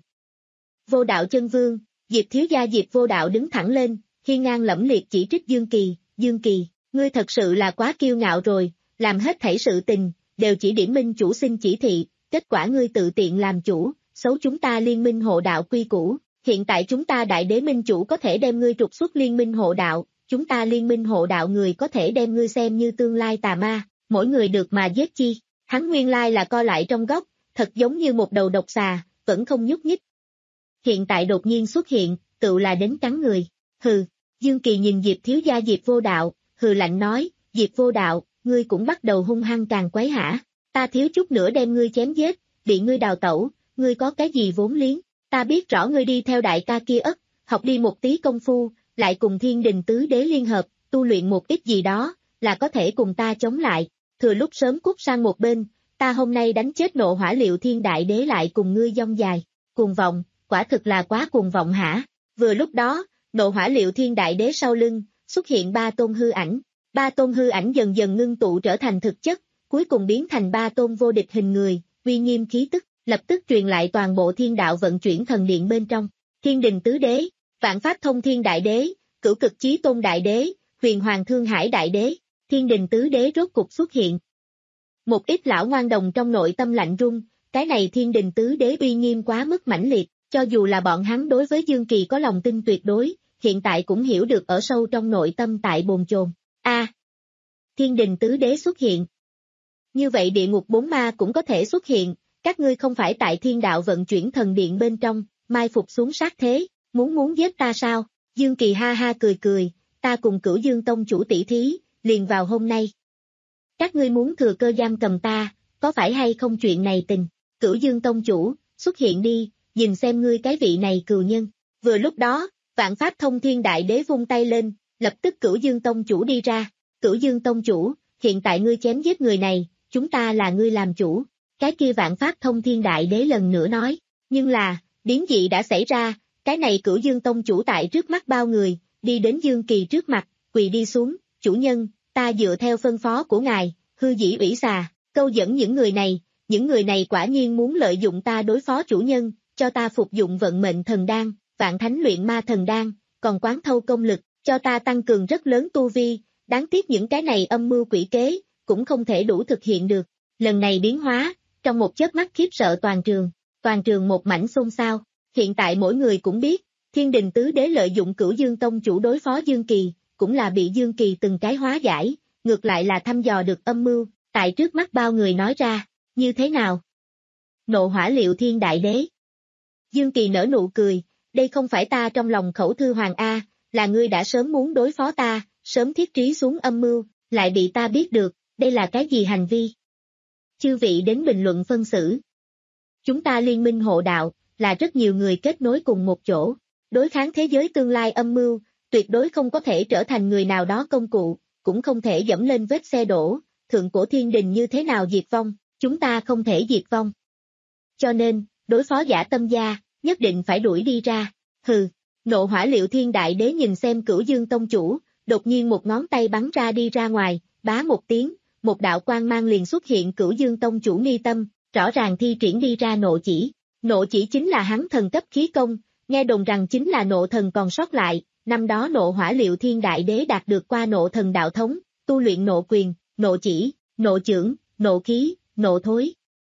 Vô đạo chân vương, Diệp thiếu gia Diệp vô đạo đứng thẳng lên, hiên ngang lẫm liệt chỉ trích Dương Kỳ, Dương Kỳ, ngươi thật sự là quá kiêu ngạo rồi, làm hết thảy sự tình, đều chỉ điểm minh chủ xin chỉ thị, kết quả ngươi tự tiện làm chủ, xấu chúng ta liên minh hộ đạo quy củ, hiện tại chúng ta đại đế minh chủ có thể đem ngươi trục xuất liên minh hộ đạo, chúng ta liên minh hộ đạo người có thể đem ngươi xem như tương lai tà ma, mỗi người được mà giết chi, hắn nguyên lai là co lại trong góc, thật giống như một đầu độc xà, vẫn không nhúc nhích. Hiện tại đột nhiên xuất hiện, tự là đến cắn người, hừ, Dương Kỳ nhìn Diệp thiếu gia Diệp vô đạo, hừ lạnh nói, Diệp vô đạo, ngươi cũng bắt đầu hung hăng càng quấy hả, ta thiếu chút nữa đem ngươi chém giết, bị ngươi đào tẩu, ngươi có cái gì vốn liếng, ta biết rõ ngươi đi theo đại ca kia ất, học đi một tí công phu, lại cùng thiên đình tứ đế liên hợp, tu luyện một ít gì đó, là có thể cùng ta chống lại, thừa lúc sớm cút sang một bên, ta hôm nay đánh chết Nộ Hỏa Liệu Thiên Đại Đế lại cùng ngươi dông dài, cuồng vọng, quả thực là quá cuồng vọng hả, vừa lúc đó, Nộ Hỏa Liệu Thiên Đại Đế sau lưng, xuất hiện ba tôn hư ảnh, ba tôn hư ảnh dần dần ngưng tụ trở thành thực chất, cuối cùng biến thành ba tôn vô địch hình người, uy nghiêm khí tức, lập tức truyền lại toàn bộ thiên đạo vận chuyển thần điện bên trong, thiên đình tứ đế, vạn pháp thông thiên đại đế, cửu cực chí tôn đại đế, huyền hoàng thương hải đại đế, thiên đình tứ đế rốt cục xuất hiện. Một ít lão ngoan đồng trong nội tâm lạnh run, cái này thiên đình tứ đế uy nghiêm quá mức mãnh liệt, cho Cho dù là bọn hắn đối với Dương Kỳ có lòng tin tuyệt đối, hiện tại cũng hiểu được ở sâu trong nội tâm tại bồn chồn. A, Thiên Đình Tứ Đế xuất hiện. Như vậy địa ngục bốn ma cũng có thể xuất hiện, các ngươi không phải tại thiên đạo vận chuyển thần điện bên trong, mai phục xuống sát thế, muốn muốn giết ta sao? Dương Kỳ ha ha cười cười, ta cùng Cửu Dương Tông chủ tỷ thí, liền vào hôm nay. Các ngươi muốn thừa cơ giam cầm ta, có phải hay không chuyện này tình? Cửu Dương Tông chủ, xuất hiện đi, nhìn xem ngươi cái vị này cừu nhân. Vừa lúc đó, Vạn Pháp Thông Thiên Đại Đế vung tay lên, lập tức Cửu Dương Tông chủ đi ra. Cửu Dương Tông chủ, hiện tại ngươi chém giết người này, chúng ta là ngươi làm chủ. Cái kia Vạn Pháp Thông Thiên Đại Đế lần nữa nói, nhưng là, biến dị đã xảy ra, cái này Cửu Dương Tông chủ tại trước mắt bao người, đi đến Dương Kỳ trước mặt, quỳ đi xuống, chủ nhân, ta dựa theo phân phó của ngài, hư dĩ ủy xà, câu dẫn những người này, những người này quả nhiên muốn lợi dụng ta đối phó chủ nhân, cho ta phục dụng vận mệnh thần đan, vạn thánh luyện ma thần đan, còn quán thâu công lực, cho ta tăng cường rất lớn tu vi, đáng tiếc những cái này âm mưu quỷ kế, cũng không thể đủ thực hiện được. Lần này biến hóa, trong một chớp mắt khiếp sợ toàn trường, toàn trường một mảnh xôn xao, hiện tại mỗi người cũng biết, Thiên Đình Tứ Đế lợi dụng Cửu Dương Tông chủ đối phó Dương Kỳ, cũng là bị Dương Kỳ từng cái hóa giải, ngược lại là thăm dò được âm mưu, tại trước mắt bao người nói ra, như thế nào? Nộ Hỏa Liệu Thiên Đại Đế. Dương Kỳ nở nụ cười, đây không phải ta trong lòng khẩu thư hoàng A, là ngươi đã sớm muốn đối phó ta, sớm thiết trí xuống âm mưu, lại bị ta biết được, đây là cái gì hành vi? Chư vị đến bình luận phân xử. Chúng ta liên minh hộ đạo, là rất nhiều người kết nối cùng một chỗ, đối kháng thế giới tương lai âm mưu, tuyệt đối không có thể trở thành người nào đó công cụ, cũng không thể dẫm lên vết xe đổ, thượng cổ thiên đình như thế nào diệt vong, chúng ta không thể diệt vong. Cho nên, đối phó giả tâm gia, nhất định phải đuổi đi ra, hừ, Nộ Hỏa Liệu Thiên Đại Đế nhìn xem Cửu Dương Tông chủ, đột nhiên một ngón tay bắn ra đi ra ngoài, bá một tiếng, một đạo quang mang liền xuất hiện Cửu Dương Tông chủ mi tâm, rõ ràng thi triển đi ra nộ chỉ. Nộ chỉ chính là hắn thần cấp khí công, nghe đồn rằng chính là nộ thần còn sót lại, năm đó Nộ Hỏa Liệu Thiên Đại Đế đạt được qua nộ thần đạo thống, tu luyện nộ quyền, nộ chỉ, nộ chưởng, nộ khí, nộ thối.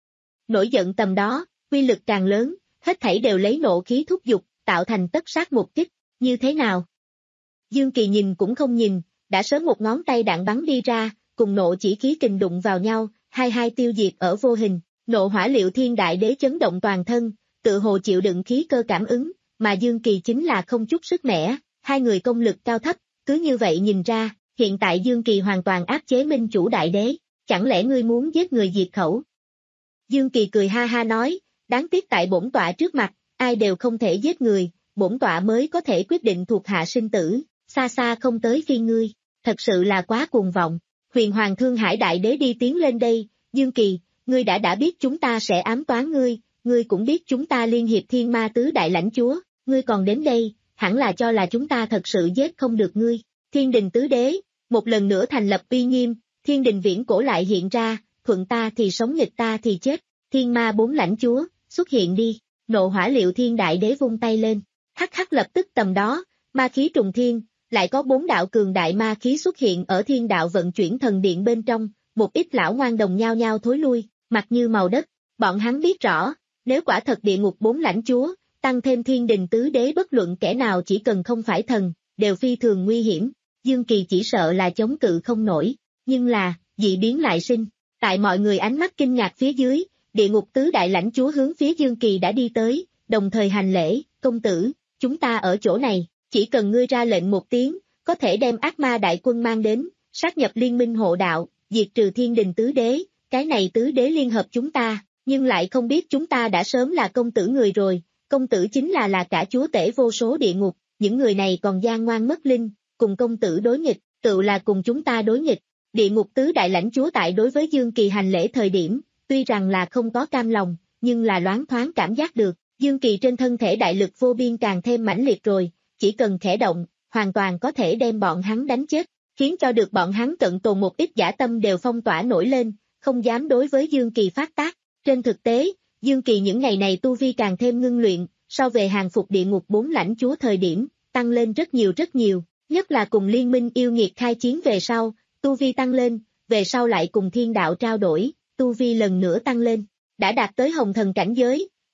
Nổi giận tầm đó, uy lực càng lớn, hết thảy đều lấy nộ khí thúc giục, tạo thành tất sát một kích, như thế nào? Dương Kỳ nhìn cũng không nhìn, đã sớm một ngón tay đạn bắn đi ra, cùng nộ chỉ khí kình đụng vào nhau, hai hai tiêu diệt ở vô hình. Nộ Hỏa Liệu Thiên Đại Đế chấn động toàn thân, tự hồ chịu đựng khí cơ cảm ứng, mà Dương Kỳ chính là không chút sức mẻ, hai người công lực cao thấp, cứ như vậy nhìn ra, hiện tại Dương Kỳ hoàn toàn áp chế Minh Chủ Đại Đế, chẳng lẽ ngươi muốn giết người diệt khẩu? Dương Kỳ cười ha ha nói, đáng tiếc tại bổn tọa trước mặt, ai đều không thể giết người, bổn tọa mới có thể quyết định thuộc hạ sinh tử, xa xa không tới phiên ngươi, thật sự là quá cuồng vọng. Huyền Hoàng Thương Hải Đại Đế đi tiến lên đây, Dương Kỳ, ngươi đã đã biết chúng ta sẽ ám toán ngươi, ngươi cũng biết chúng ta liên hiệp thiên ma tứ đại lãnh chúa, ngươi còn đến đây, hẳn là cho là chúng ta thật sự giết không được ngươi. Thiên Đình Tứ Đế, một lần nữa thành lập uy nghiêm, Thiên Đình viễn cổ lại hiện ra, thuận ta thì sống nghịch ta thì chết, thiên ma bốn lãnh chúa, xuất hiện đi. Nộ Hỏa Liệu Thiên Đại Đế vung tay lên, hắc hắc lập tức tầm đó, ma khí trùng thiên, lại có bốn đạo cường đại ma khí xuất hiện ở thiên đạo vận chuyển thần điện bên trong, một ít lão ngoan đồng nhao nhao thối lui, mặt như màu đất, bọn hắn biết rõ, nếu quả thật địa ngục bốn lãnh chúa, tăng thêm Thiên Đình Tứ Đế bất luận kẻ nào chỉ cần không phải thần, đều phi thường nguy hiểm, Dương Kỳ chỉ sợ là chống cự không nổi, nhưng là, dị biến lại sinh, tại mọi người ánh mắt kinh ngạc phía dưới, địa ngục tứ đại lãnh chúa hướng phía Dương Kỳ đã đi tới, đồng thời hành lễ, công tử, chúng ta ở chỗ này, chỉ cần ngươi ra lệnh một tiếng, có thể đem ác ma đại quân mang đến, sát nhập liên minh hộ đạo, diệt trừ Thiên Đình Tứ Đế, cái này Tứ Đế liên hợp chúng ta, nhưng lại không biết chúng ta đã sớm là công tử người rồi, công tử chính là là cả chúa tể vô số địa ngục, những người này còn gian ngoan mất linh, cùng công tử đối nghịch, tự là cùng chúng ta đối nghịch. Địa ngục tứ đại lãnh chúa tại đối với Dương Kỳ hành lễ thời điểm, tuy rằng là không có cam lòng, nhưng là loáng thoáng cảm giác được, Dương Kỳ trên thân thể đại lực vô biên càng thêm mãnh liệt rồi, chỉ cần khẽ động, hoàn toàn có thể đem bọn hắn đánh chết, khiến cho được bọn hắn cận tồn một ít dã tâm đều phong tỏa nổi lên, không dám đối với Dương Kỳ phát tác. Trên thực tế, Dương Kỳ những ngày này tu vi càng thêm ngưng luyện, so về hàng phục địa ngục bốn lãnh chúa thời điểm, tăng lên rất nhiều rất nhiều, nhất là cùng liên minh yêu nghiệt khai chiến về sau, tu vi tăng lên, về sau lại cùng thiên đạo trao đổi, tu vi lần nữa tăng lên, đã đạt tới hồng thần cảnh giới,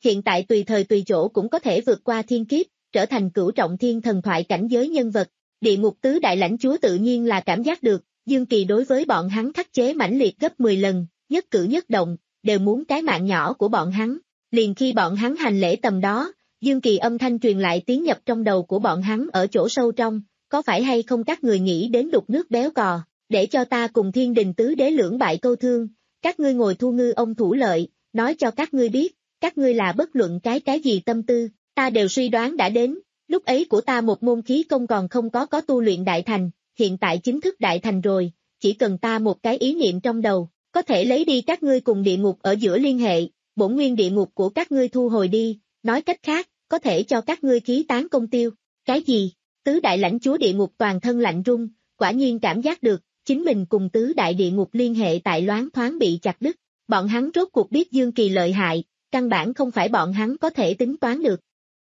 hiện tại tùy thời tùy chỗ cũng có thể vượt qua thiên kiếp, trở thành cửu trọng thiên thần thoại cảnh giới nhân vật. Địa ngục tứ đại lãnh chúa tự nhiên là cảm giác được, Dương Kỳ đối với bọn hắn khắc chế mãnh liệt gấp mười lần, nhất cử nhất động, đều muốn cái mạng nhỏ của bọn hắn. Liền khi bọn hắn hành lễ tầm đó, Dương Kỳ âm thanh truyền lại tiến nhập trong đầu của bọn hắn ở chỗ sâu trong, có phải hay không các người nghĩ đến đục nước béo cò, để cho ta cùng Thiên Đình tứ đế lưỡng bại câu thương, các ngươi ngồi thu ngư ông thủ lợi, nói cho các ngươi biết, các ngươi là bất luận cái cái gì tâm tư, ta đều suy đoán đã đến, lúc ấy của ta một môn khí công còn không có có tu luyện đại thành, hiện tại chính thức đại thành rồi, chỉ cần ta một cái ý niệm trong đầu, có thể lấy đi các ngươi cùng địa ngục ở giữa liên hệ, bổn nguyên địa ngục của các ngươi thu hồi đi, nói cách khác, có thể cho các ngươi khí tán công tiêu. Cái gì? Tứ đại lãnh chúa địa ngục toàn thân lạnh run, quả nhiên cảm giác được, chính mình cùng tứ đại địa ngục liên hệ tại loáng thoáng bị chặt đứt, bọn hắn rốt cuộc biết Dương Kỳ lợi hại, căn bản không phải bọn hắn có thể tính toán được.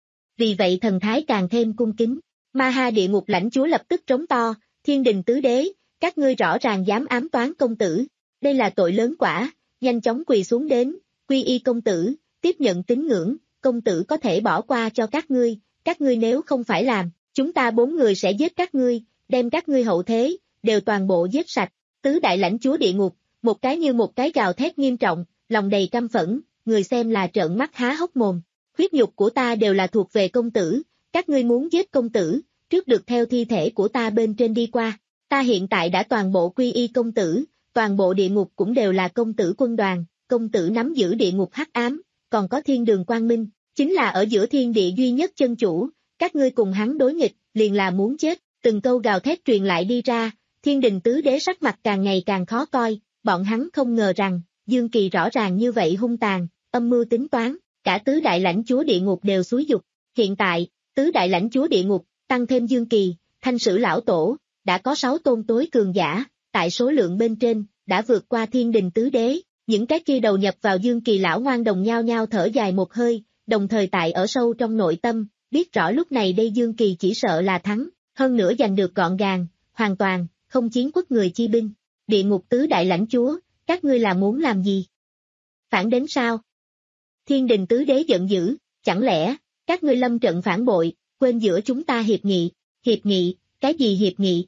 Vì vậy thần thái càng thêm cung kính, Ma Ha địa ngục lãnh chúa lập tức trống to, Thiên Đình tứ đế, các ngươi rõ ràng dám ám toán công tử, đây là tội lớn quả, nhanh chóng quỳ xuống đến, quy y công tử, tiếp nhận tín ngưỡng, công tử có thể bỏ qua cho các ngươi, các ngươi nếu không phải làm, chúng ta bốn người sẽ giết các ngươi, đem các ngươi hậu thế, đều toàn bộ giết sạch, tứ đại lãnh chúa địa ngục, một cái như một cái gào thét nghiêm trọng, lòng đầy căm phẫn, người xem là trợn mắt há hốc mồm, huyết nhục của ta đều là thuộc về công tử, các ngươi muốn giết công tử, trước được theo thi thể của ta bên trên đi qua, ta hiện tại đã toàn bộ quy y công tử, toàn bộ địa ngục cũng đều là công tử quân đoàn, công tử nắm giữ địa ngục hắc ám, còn có thiên đường quang minh, chính là ở giữa thiên địa duy nhất chân chủ, các ngươi cùng hắn đối nghịch, liền là muốn chết, từng câu gào thét truyền lại đi ra, Thiên Đình tứ đế sắc mặt càng ngày càng khó coi, bọn hắn không ngờ rằng, Dương Kỳ rõ ràng như vậy hung tàn, âm mưu tính toán, cả tứ đại lãnh chúa địa ngục đều xúi dục, hiện tại, tứ đại lãnh chúa địa ngục, tăng thêm Dương Kỳ, Thanh Sử lão tổ, đã có sáu tôn tối cường giả, tại số lượng bên trên, đã vượt qua Thiên Đình tứ đế, những cái kia đầu nhập vào Dương Kỳ lão ngoan đồng nhao nhao thở dài một hơi, đồng thời tại ở sâu trong nội tâm, biết rõ lúc này đây Dương Kỳ chỉ sợ là thắng, hơn nữa giành được gọn gàng, hoàn toàn, không chiến quốc người chi binh, địa ngục tứ đại lãnh chúa, các ngươi là muốn làm gì? Phản đến sao? Thiên Đình tứ đế giận dữ, chẳng lẽ, các ngươi lâm trận phản bội, quên giữa chúng ta hiệp nghị, hiệp nghị, cái gì hiệp nghị?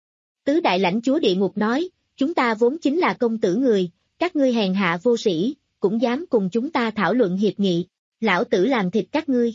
Tứ đại lãnh chúa địa ngục nói, chúng ta vốn chính là công tử người, các ngươi hèn hạ vô sĩ, cũng dám cùng chúng ta thảo luận hiệp nghị, lão tử làm thịt các ngươi.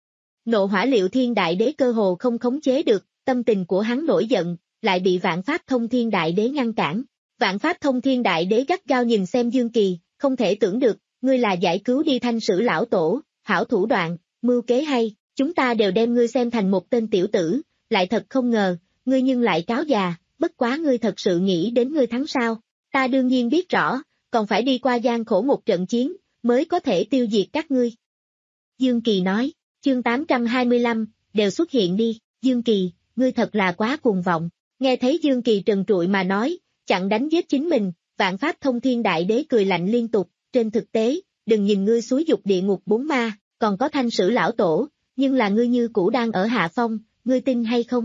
Nộ hỏa liệu thiên đại đế cơ hồ không khống chế được, tâm tình của hắn nổi giận, lại bị vạn pháp thông thiên đại đế ngăn cản. Vạn pháp thông thiên đại đế gắt gao nhìn xem Dương Kỳ, không thể tưởng được, ngươi là giải cứu đi Thanh Sử lão tổ, hảo thủ đoạn, mưu kế hay, chúng ta đều đem ngươi xem thành một tên tiểu tử, lại thật không ngờ, ngươi nhưng lại cáo già, bất quá ngươi thật sự nghĩ đến ngươi thắng sao, ta đương nhiên biết rõ, còn phải đi qua gian khổ một trận chiến, mới có thể tiêu diệt các ngươi. Dương Kỳ nói, chương tám trăm hai mươi lăm, đều xuất hiện đi, Dương Kỳ, ngươi thật là quá cuồng vọng, nghe thấy Dương Kỳ trần trụi mà nói, chặn đánh giết chính mình, vạn pháp thông thiên đại đế cười lạnh liên tục, trên thực tế, đừng nhìn ngươi xúi dục địa ngục bốn ma, còn có Thanh Sử lão tổ, nhưng là ngươi như cũ đang ở hạ phong, ngươi tin hay không?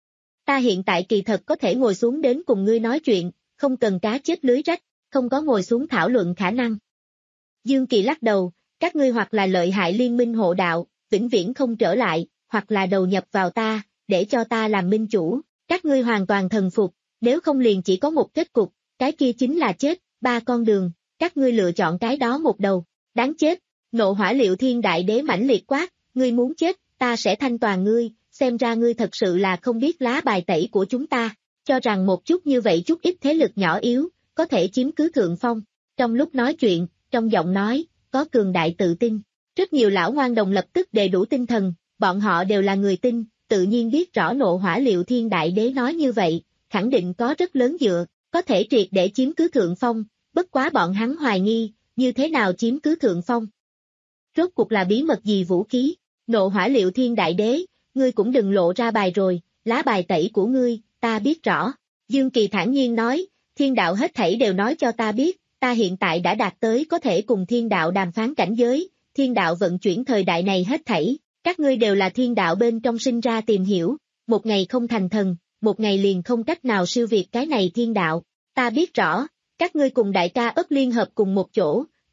Ta hiện tại kỳ thật có thể ngồi xuống đến cùng ngươi nói chuyện, không cần cá chết lưới rách, không có ngồi xuống thảo luận khả năng. Dương Kỳ lắc đầu, các ngươi hoặc là lợi hại liên minh hộ đạo, vĩnh viễn không trở lại, hoặc là đầu nhập vào ta, để cho ta làm minh chủ, các ngươi hoàn toàn thần phục, nếu không liền chỉ có một kết cục, cái kia chính là chết, ba con đường, các ngươi lựa chọn cái đó một đầu, đáng chết, nộ hỏa liệu thiên đại đế mãnh liệt quát, ngươi muốn chết, ta sẽ thanh toàn ngươi, xem ra ngươi thật sự là không biết lá bài tẩy của chúng ta, cho rằng một chút như vậy chút ít thế lực nhỏ yếu, có thể chiếm cứ thượng phong, trong lúc nói chuyện, trong giọng nói, có cường đại tự tin, rất nhiều lão ngoan đồng lập tức đầy đủ tinh thần, bọn họ đều là người tin, tự nhiên biết rõ nộ hỏa liệu thiên đại đế nói như vậy, khẳng định có rất lớn dựa, có thể triệt để chiếm cứ thượng phong, bất quá bọn hắn hoài nghi, như thế nào chiếm cứ thượng phong. Rốt cuộc là bí mật gì vũ khí, nộ hỏa liệu thiên đại đế, ngươi cũng đừng lộ ra bài rồi, lá bài tẩy của ngươi, ta biết rõ. Dương Kỳ thản nhiên nói, thiên đạo hết thảy đều nói cho ta biết, ta hiện tại đã đạt tới có thể cùng thiên đạo đàm phán cảnh giới, thiên đạo vận chuyển thời đại này hết thảy, các ngươi đều là thiên đạo bên trong sinh ra tìm hiểu, một ngày không thành thần, một ngày liền không cách nào siêu việt cái này thiên đạo, ta biết rõ, các ngươi cùng đại ca ất liên hợp cùng một chỗ,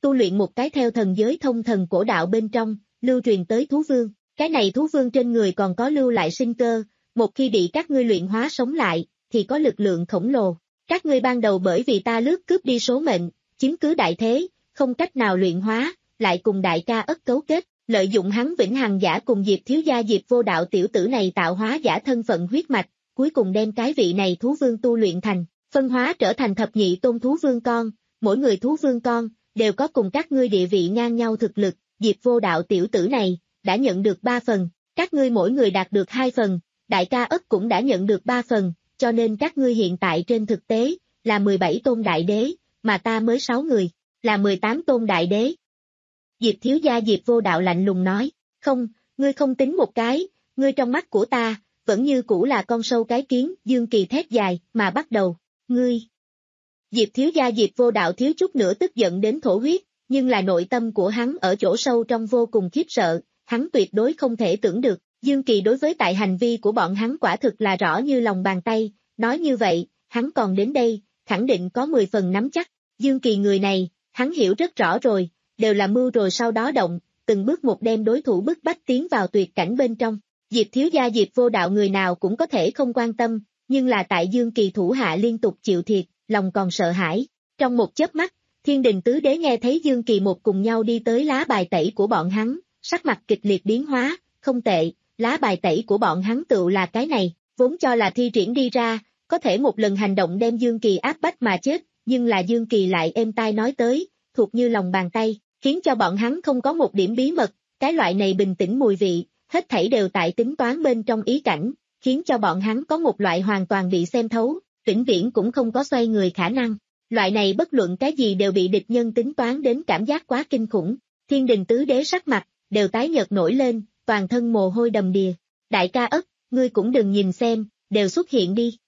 tu luyện một cái theo thần giới thông thần cổ đạo bên trong, lưu truyền tới thú vương. Cái này thú vương trên người còn có lưu lại sinh cơ, một khi bị các ngươi luyện hóa sống lại, thì có lực lượng khổng lồ. Các ngươi ban đầu bởi vì ta lướt cướp đi số mệnh, chiếm cứ đại thế, không cách nào luyện hóa, lại cùng đại ca ất cấu kết, lợi dụng hắn vĩnh hằng giả cùng Diệp thiếu gia Diệp vô đạo tiểu tử này tạo hóa giả thân phận huyết mạch, cuối cùng đem cái vị này thú vương tu luyện thành, phân hóa trở thành thập nhị tôn thú vương con, mỗi người thú vương con, đều có cùng các ngươi địa vị ngang nhau thực lực, Diệp vô đạo tiểu tử này, đã nhận được ba phần, các ngươi mỗi người đạt được hai phần, đại ca ất cũng đã nhận được ba phần, cho nên các ngươi hiện tại trên thực tế, là mười bảy tôn đại đế, mà ta mới sáu người, là mười tám tôn đại đế. Diệp thiếu gia Diệp vô đạo lạnh lùng nói, không, ngươi không tính một cái, ngươi trong mắt của ta, vẫn như cũ là con sâu cái kiến, Dương Kỳ thét dài, mà bắt đầu, ngươi. Diệp thiếu gia Diệp vô đạo thiếu chút nữa tức giận đến thổ huyết, nhưng là nội tâm của hắn ở chỗ sâu trong vô cùng khiếp sợ, hắn tuyệt đối không thể tưởng được, Dương Kỳ đối với tại hành vi của bọn hắn quả thực là rõ như lòng bàn tay, nói như vậy, hắn còn đến đây, khẳng định có mười phần nắm chắc, Dương Kỳ người này, hắn hiểu rất rõ rồi, đều là mưu rồi sau đó động, từng bước một đem đối thủ bức bách tiến vào tuyệt cảnh bên trong. Diệp thiếu gia Diệp vô đạo người nào cũng có thể không quan tâm, nhưng là tại Dương Kỳ thủ hạ liên tục chịu thiệt, lòng còn sợ hãi. Trong một chớp mắt, Thiên Đình tứ đế nghe thấy Dương Kỳ một cùng nhau đi tới lá bài tẩy của bọn hắn, sắc mặt kịch liệt biến hóa, không tệ, lá bài tẩy của bọn hắn tựu là cái này, vốn cho là thi triển đi ra, có thể một lần hành động đem Dương Kỳ áp bách mà chết, nhưng là Dương Kỳ lại êm tai nói tới, thuộc như lòng bàn tay, khiến cho bọn hắn không có một điểm bí mật, cái loại này bình tĩnh mùi vị, hết thảy đều tại tính toán bên trong ý cảnh, khiến cho bọn hắn có một loại hoàn toàn bị xem thấu, vĩnh viễn cũng không có xoay người khả năng. Loại này bất luận cái gì đều bị địch nhân tính toán đến cảm giác quá kinh khủng, Thiên Đình tứ đế sắc mặt, đều tái nhợt nổi lên, toàn thân mồ hôi đầm đìa. Đại ca ất, ngươi cũng đừng nhìn xem, đều xuất hiện đi.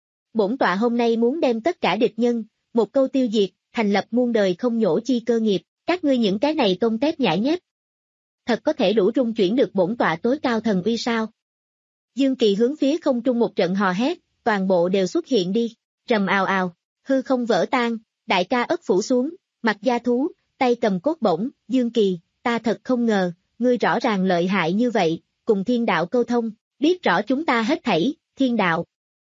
Bổn tọa hôm nay muốn đem tất cả địch nhân, một câu tiêu diệt, thành lập muôn đời không nhổ chi cơ nghiệp, các ngươi những cái này công tép nhãi nhép. Thật có thể đủ rung chuyển được bổn tọa tối cao thần uy sao? Dương Kỳ hướng phía không trung một trận hò hét, toàn bộ đều xuất hiện đi, rầm ào ào, hư không vỡ tan, đại ca ất phủ xuống, mặt da thú, tay cầm cốt bổng, Dương Kỳ, ta thật không ngờ, ngươi rõ ràng lợi hại như vậy, cùng thiên đạo câu thông, biết rõ chúng ta hết thảy, thiên đạo.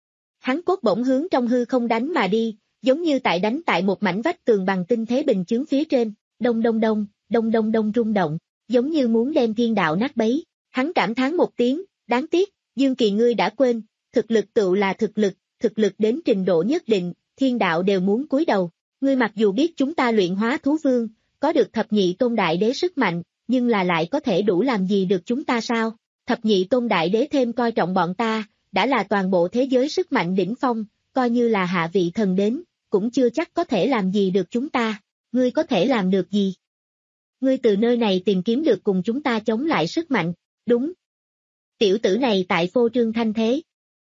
Hắn cốt bổng hướng trong hư không đánh mà đi, giống như tại đánh tại một mảnh vách tường bằng tinh thế bình chướng phía trên, đông đông đông, đông đông đông rung động, giống như muốn đem thiên đạo nát bấy. Hắn cảm thán một tiếng, đáng tiếc, Dương Kỳ ngươi đã quên, thực lực tựu là thực lực, thực lực đến trình độ nhất định, thiên đạo đều muốn cúi đầu. Ngươi mặc dù biết chúng ta luyện hóa thú vương, có được thập nhị tôn đại đế sức mạnh, nhưng là lại có thể đủ làm gì được chúng ta sao? Thập nhị tôn đại đế thêm coi trọng bọn ta, đã là toàn bộ thế giới sức mạnh đỉnh phong, coi như là hạ vị thần đến, cũng chưa chắc có thể làm gì được chúng ta. Ngươi có thể làm được gì? Ngươi từ nơi này tìm kiếm được cùng chúng ta chống lại sức mạnh, đúng. Tiểu tử này tại phô trương thanh thế.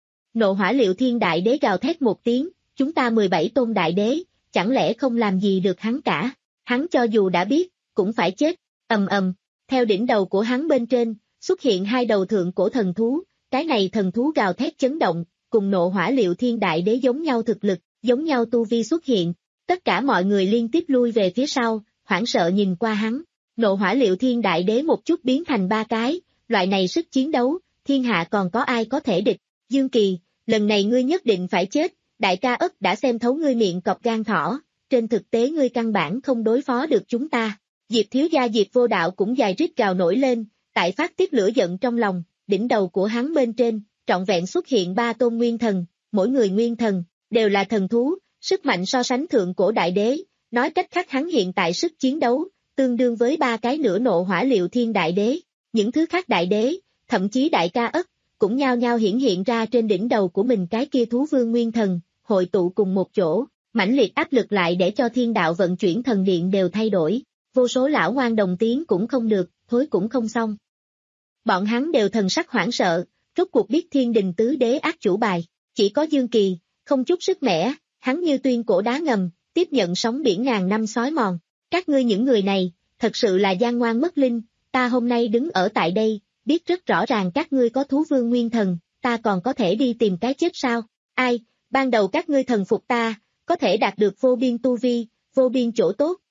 Nộ hỏa liệu thiên đại đế gào thét một tiếng, chúng ta mười bảy tôn đại đế, chẳng lẽ không làm gì được hắn cả? Hắn cho dù đã biết, cũng phải chết, ầm ầm, theo đỉnh đầu của hắn bên trên, xuất hiện hai đầu thượng cổ thần thú, cái này thần thú gào thét chấn động, cùng nộ hỏa liệu thiên đại đế giống nhau thực lực, giống nhau tu vi xuất hiện, tất cả mọi người liên tiếp lui về phía sau, hoảng sợ nhìn qua hắn, nộ hỏa liệu thiên đại đế một chút biến thành ba cái, loại này sức chiến đấu, thiên hạ còn có ai có thể địch, Dương Kỳ, lần này ngươi nhất định phải chết, đại ca ất đã xem thấu ngươi miệng cọp gan thỏ, trên thực tế ngươi căn bản không đối phó được chúng ta. Diệp thiếu gia Diệp vô đạo cũng dài rít gào nổi lên, tại phát tiết lửa giận trong lòng, đỉnh đầu của hắn bên trên, trọn vẹn xuất hiện ba tôn nguyên thần, mỗi người nguyên thần, đều là thần thú, sức mạnh so sánh thượng cổ đại đế, nói cách khác hắn hiện tại sức chiến đấu, tương đương với ba cái nửa nộ hỏa liệu thiên đại đế, những thứ khác đại đế, thậm chí đại ca ất, cũng nhao nhao hiển hiện ra trên đỉnh đầu của mình cái kia thú vương nguyên thần, hội tụ cùng một chỗ, mãnh liệt áp lực lại để cho thiên đạo vận chuyển thần điện đều thay đổi, vô số lão ngoan đồng tiếng cũng không được, thối cũng không xong. Bọn hắn đều thần sắc hoảng sợ, rốt cuộc biết thiên đình tứ đế ác chủ bài, chỉ có Dương Kỳ, không chút sức mẻ, hắn như tuyên cổ đá ngầm, tiếp nhận sóng biển ngàn năm xói mòn. Các ngươi những người này, thật sự là gian ngoan mất linh, ta hôm nay đứng ở tại đây, biết rất rõ ràng các ngươi có thú vương nguyên thần, ta còn có thể đi tìm cái chết sao? Ai, ban đầu các ngươi thần phục ta, có thể đạt được vô biên tu vi, vô biên chỗ tốt,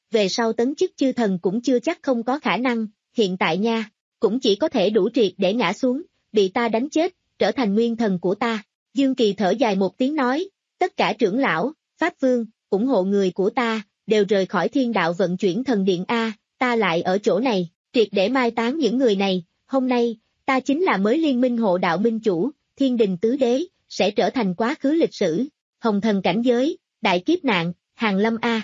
về sau tấn chức chư thần cũng chưa chắc không có khả năng, hiện tại nha, cũng chỉ có thể đủ triệt để ngã xuống, bị ta đánh chết, trở thành nguyên thần của ta. Dương Kỳ thở dài một tiếng nói, tất cả trưởng lão, pháp vương, ủng hộ người của ta, đều rời khỏi thiên đạo vận chuyển thần điện A, ta lại ở chỗ này, triệt để mai táng những người này, hôm nay, ta chính là mới liên minh hộ đạo minh chủ, thiên đình tứ đế, sẽ trở thành quá khứ lịch sử, hồng thần cảnh giới, đại kiếp nạn, hàng lâm A.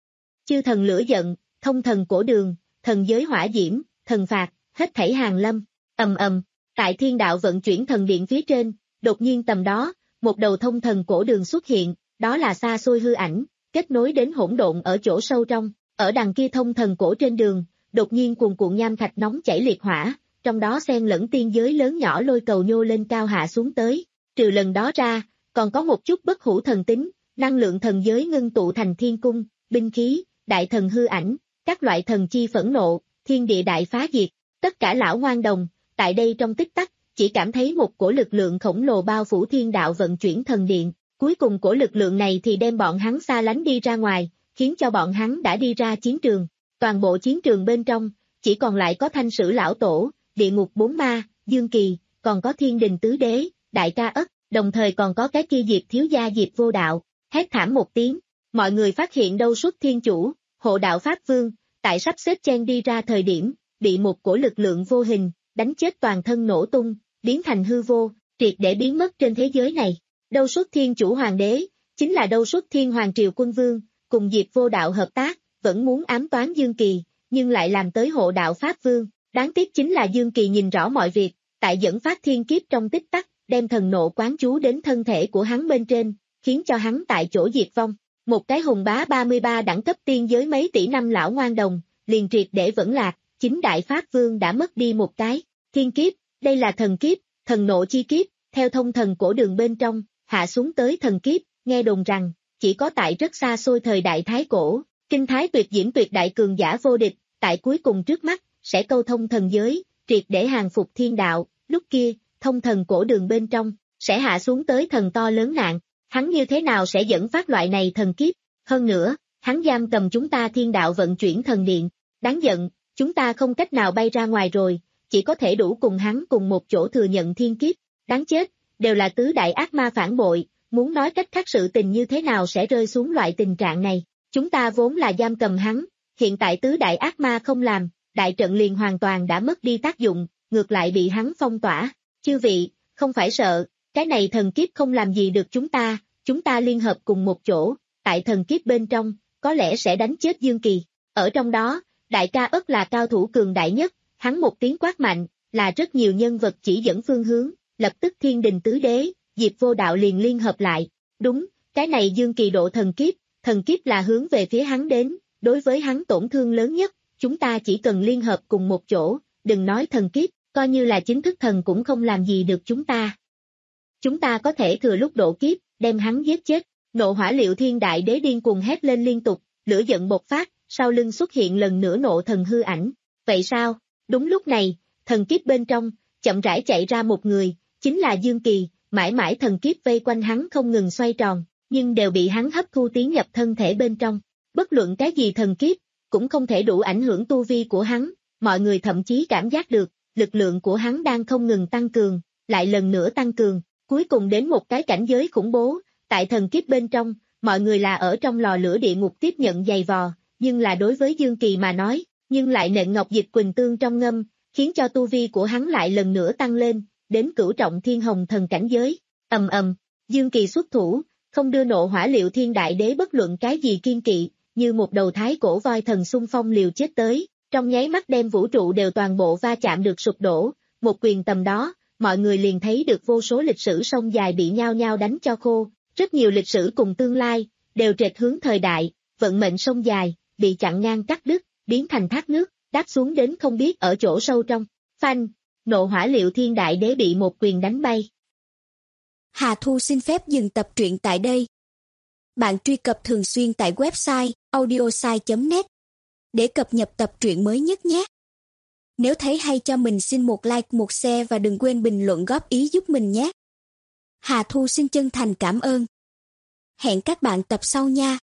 Chư thần lửa giận, thông thần cổ đường, thần giới hỏa diễm, thần phạt, hết thảy hàng lâm, ầm ầm, tại thiên đạo vận chuyển thần điện phía trên, đột nhiên tầm đó, một đầu thông thần cổ đường xuất hiện, đó là xa xôi hư ảnh, kết nối đến hỗn độn ở chỗ sâu trong, ở đằng kia thông thần cổ trên đường, đột nhiên cuồn cuộn nham thạch nóng chảy liệt hỏa, trong đó xen lẫn tiên giới lớn nhỏ lôi cầu nhô lên cao hạ xuống tới, trừ lần đó ra, còn có một chút bất hủ thần tính, năng lượng thần giới ngưng tụ thành thiên cung, binh khí, đại thần hư ảnh, các loại thần chi phẫn nộ, thiên địa đại phá diệt, tất cả lão ngoan đồng, tại đây trong tích tắc, chỉ cảm thấy một cổ lực lượng khổng lồ bao phủ thiên đạo vận chuyển thần điện, cuối cùng cổ lực lượng này thì đem bọn hắn xa lánh đi ra ngoài, khiến cho bọn hắn đã đi ra chiến trường, toàn bộ chiến trường bên trong, chỉ còn lại có thanh sử lão tổ, địa ngục bốn ma, Dương Kỳ, còn có thiên đình tứ đế, đại ca ất, đồng thời còn có cái kia Diệp thiếu gia Diệp vô đạo, hét thảm một tiếng, mọi người phát hiện đâu xuất thiên chủ, hộ đạo pháp vương, tại sắp xếp chen đi ra thời điểm, bị một cổ lực lượng vô hình, đánh chết toàn thân nổ tung, biến thành hư vô, triệt để biến mất trên thế giới này. Đâu xuất thiên chủ hoàng đế, chính là đâu xuất thiên hoàng triều quân vương, cùng Diệp vô đạo hợp tác, vẫn muốn ám toán Dương Kỳ, nhưng lại làm tới hộ đạo pháp vương. Đáng tiếc chính là Dương Kỳ nhìn rõ mọi việc, tại dẫn phát thiên kiếp trong tích tắc, đem thần nộ quán chú đến thân thể của hắn bên trên, khiến cho hắn tại chỗ diệt vong. Một cái hùng bá ba mươi ba đẳng cấp tiên giới mấy tỷ năm lão ngoan đồng, liền triệt để vẫn lạc, chính đại pháp vương đã mất đi một cái. Thiên kiếp, đây là thần kiếp, thần nộ chi kiếp, theo thông thần cổ đường bên trong, hạ xuống tới thần kiếp, nghe đồn rằng, chỉ có tại rất xa xôi thời đại thái cổ, kinh thái tuyệt diễm tuyệt đại cường giả vô địch, tại cuối cùng trước mắt, sẽ câu thông thần giới, triệt để hàng phục thiên đạo, lúc kia, thông thần cổ đường bên trong, sẽ hạ xuống tới thần to lớn nạn, hắn như thế nào sẽ dẫn phát loại này thần kiếp, hơn nữa, hắn giam cầm chúng ta thiên đạo vận chuyển thần điện, đáng giận, chúng ta không cách nào bay ra ngoài rồi, chỉ có thể đủ cùng hắn cùng một chỗ thừa nhận thiên kiếp, đáng chết, đều là tứ đại ác ma phản bội, muốn nói cách khác sự tình như thế nào sẽ rơi xuống loại tình trạng này, chúng ta vốn là giam cầm hắn, hiện tại tứ đại ác ma không làm, đại trận liền hoàn toàn đã mất đi tác dụng, ngược lại bị hắn phong tỏa, chư vị, không phải sợ, cái này thần kiếp không làm gì được chúng ta, chúng ta liên hợp cùng một chỗ, tại thần kiếp bên trong, có lẽ sẽ đánh chết Dương Kỳ, ở trong đó, đại ca ất là cao thủ cường đại nhất, hắn một tiếng quát mạnh, là rất nhiều nhân vật chỉ dẫn phương hướng, lập tức thiên đình tứ đế, Diệp vô đạo liền liên hợp lại, đúng, cái này Dương Kỳ độ thần kiếp, thần kiếp là hướng về phía hắn đến, đối với hắn tổn thương lớn nhất, chúng ta chỉ cần liên hợp cùng một chỗ, đừng nói thần kiếp, coi như là chính thức thần cũng không làm gì được chúng ta. Chúng ta có thể thừa lúc độ kiếp, đem hắn giết chết, nộ hỏa liệu thiên đại đế điên cuồng hét lên liên tục, lửa giận bộc phát, sau lưng xuất hiện lần nữa nộ thần hư ảnh. Vậy sao? Đúng lúc này, thần kiếp bên trong, chậm rãi chạy ra một người, chính là Dương Kỳ, mãi mãi thần kiếp vây quanh hắn không ngừng xoay tròn, nhưng đều bị hắn hấp thu tiến nhập thân thể bên trong. Bất luận cái gì thần kiếp, cũng không thể đủ ảnh hưởng tu vi của hắn, mọi người thậm chí cảm giác được, lực lượng của hắn đang không ngừng tăng cường, lại lần nữa tăng cường, cuối cùng đến một cái cảnh giới khủng bố, tại thần kiếp bên trong, mọi người là ở trong lò lửa địa ngục tiếp nhận giày vò, nhưng là đối với Dương Kỳ mà nói, nhưng lại nện ngọc dịch quỳnh tương trong ngâm, khiến cho tu vi của hắn lại lần nữa tăng lên, đến cửu trọng thiên hồng thần cảnh giới, ầm ầm, Dương Kỳ xuất thủ, không đưa nộ hỏa liệu thiên đại đế bất luận cái gì kiên kỵ, như một đầu thái cổ voi thần xung phong liều chết tới, trong nháy mắt đem vũ trụ đều toàn bộ va chạm được sụp đổ, một quyền tầm đó, mọi người liền thấy được vô số lịch sử sông dài bị nhao nhao đánh cho khô, rất nhiều lịch sử cùng tương lai, đều trệt hướng thời đại, vận mệnh sông dài, bị chặn ngang cắt đứt, biến thành thác nước, đáp xuống đến không biết ở chỗ sâu trong, phanh, nộ hỏa liệu thiên đại đế bị một quyền đánh bay. Hà Thu xin phép dừng tập truyện tại đây. Bạn truy cập thường xuyên tại website audiosai chấm net để cập nhật tập truyện mới nhất nhé. Nếu thấy hay cho mình xin một like, một share và đừng quên bình luận góp ý giúp mình nhé. Hà Thu xin chân thành cảm ơn. Hẹn các bạn tập sau nha.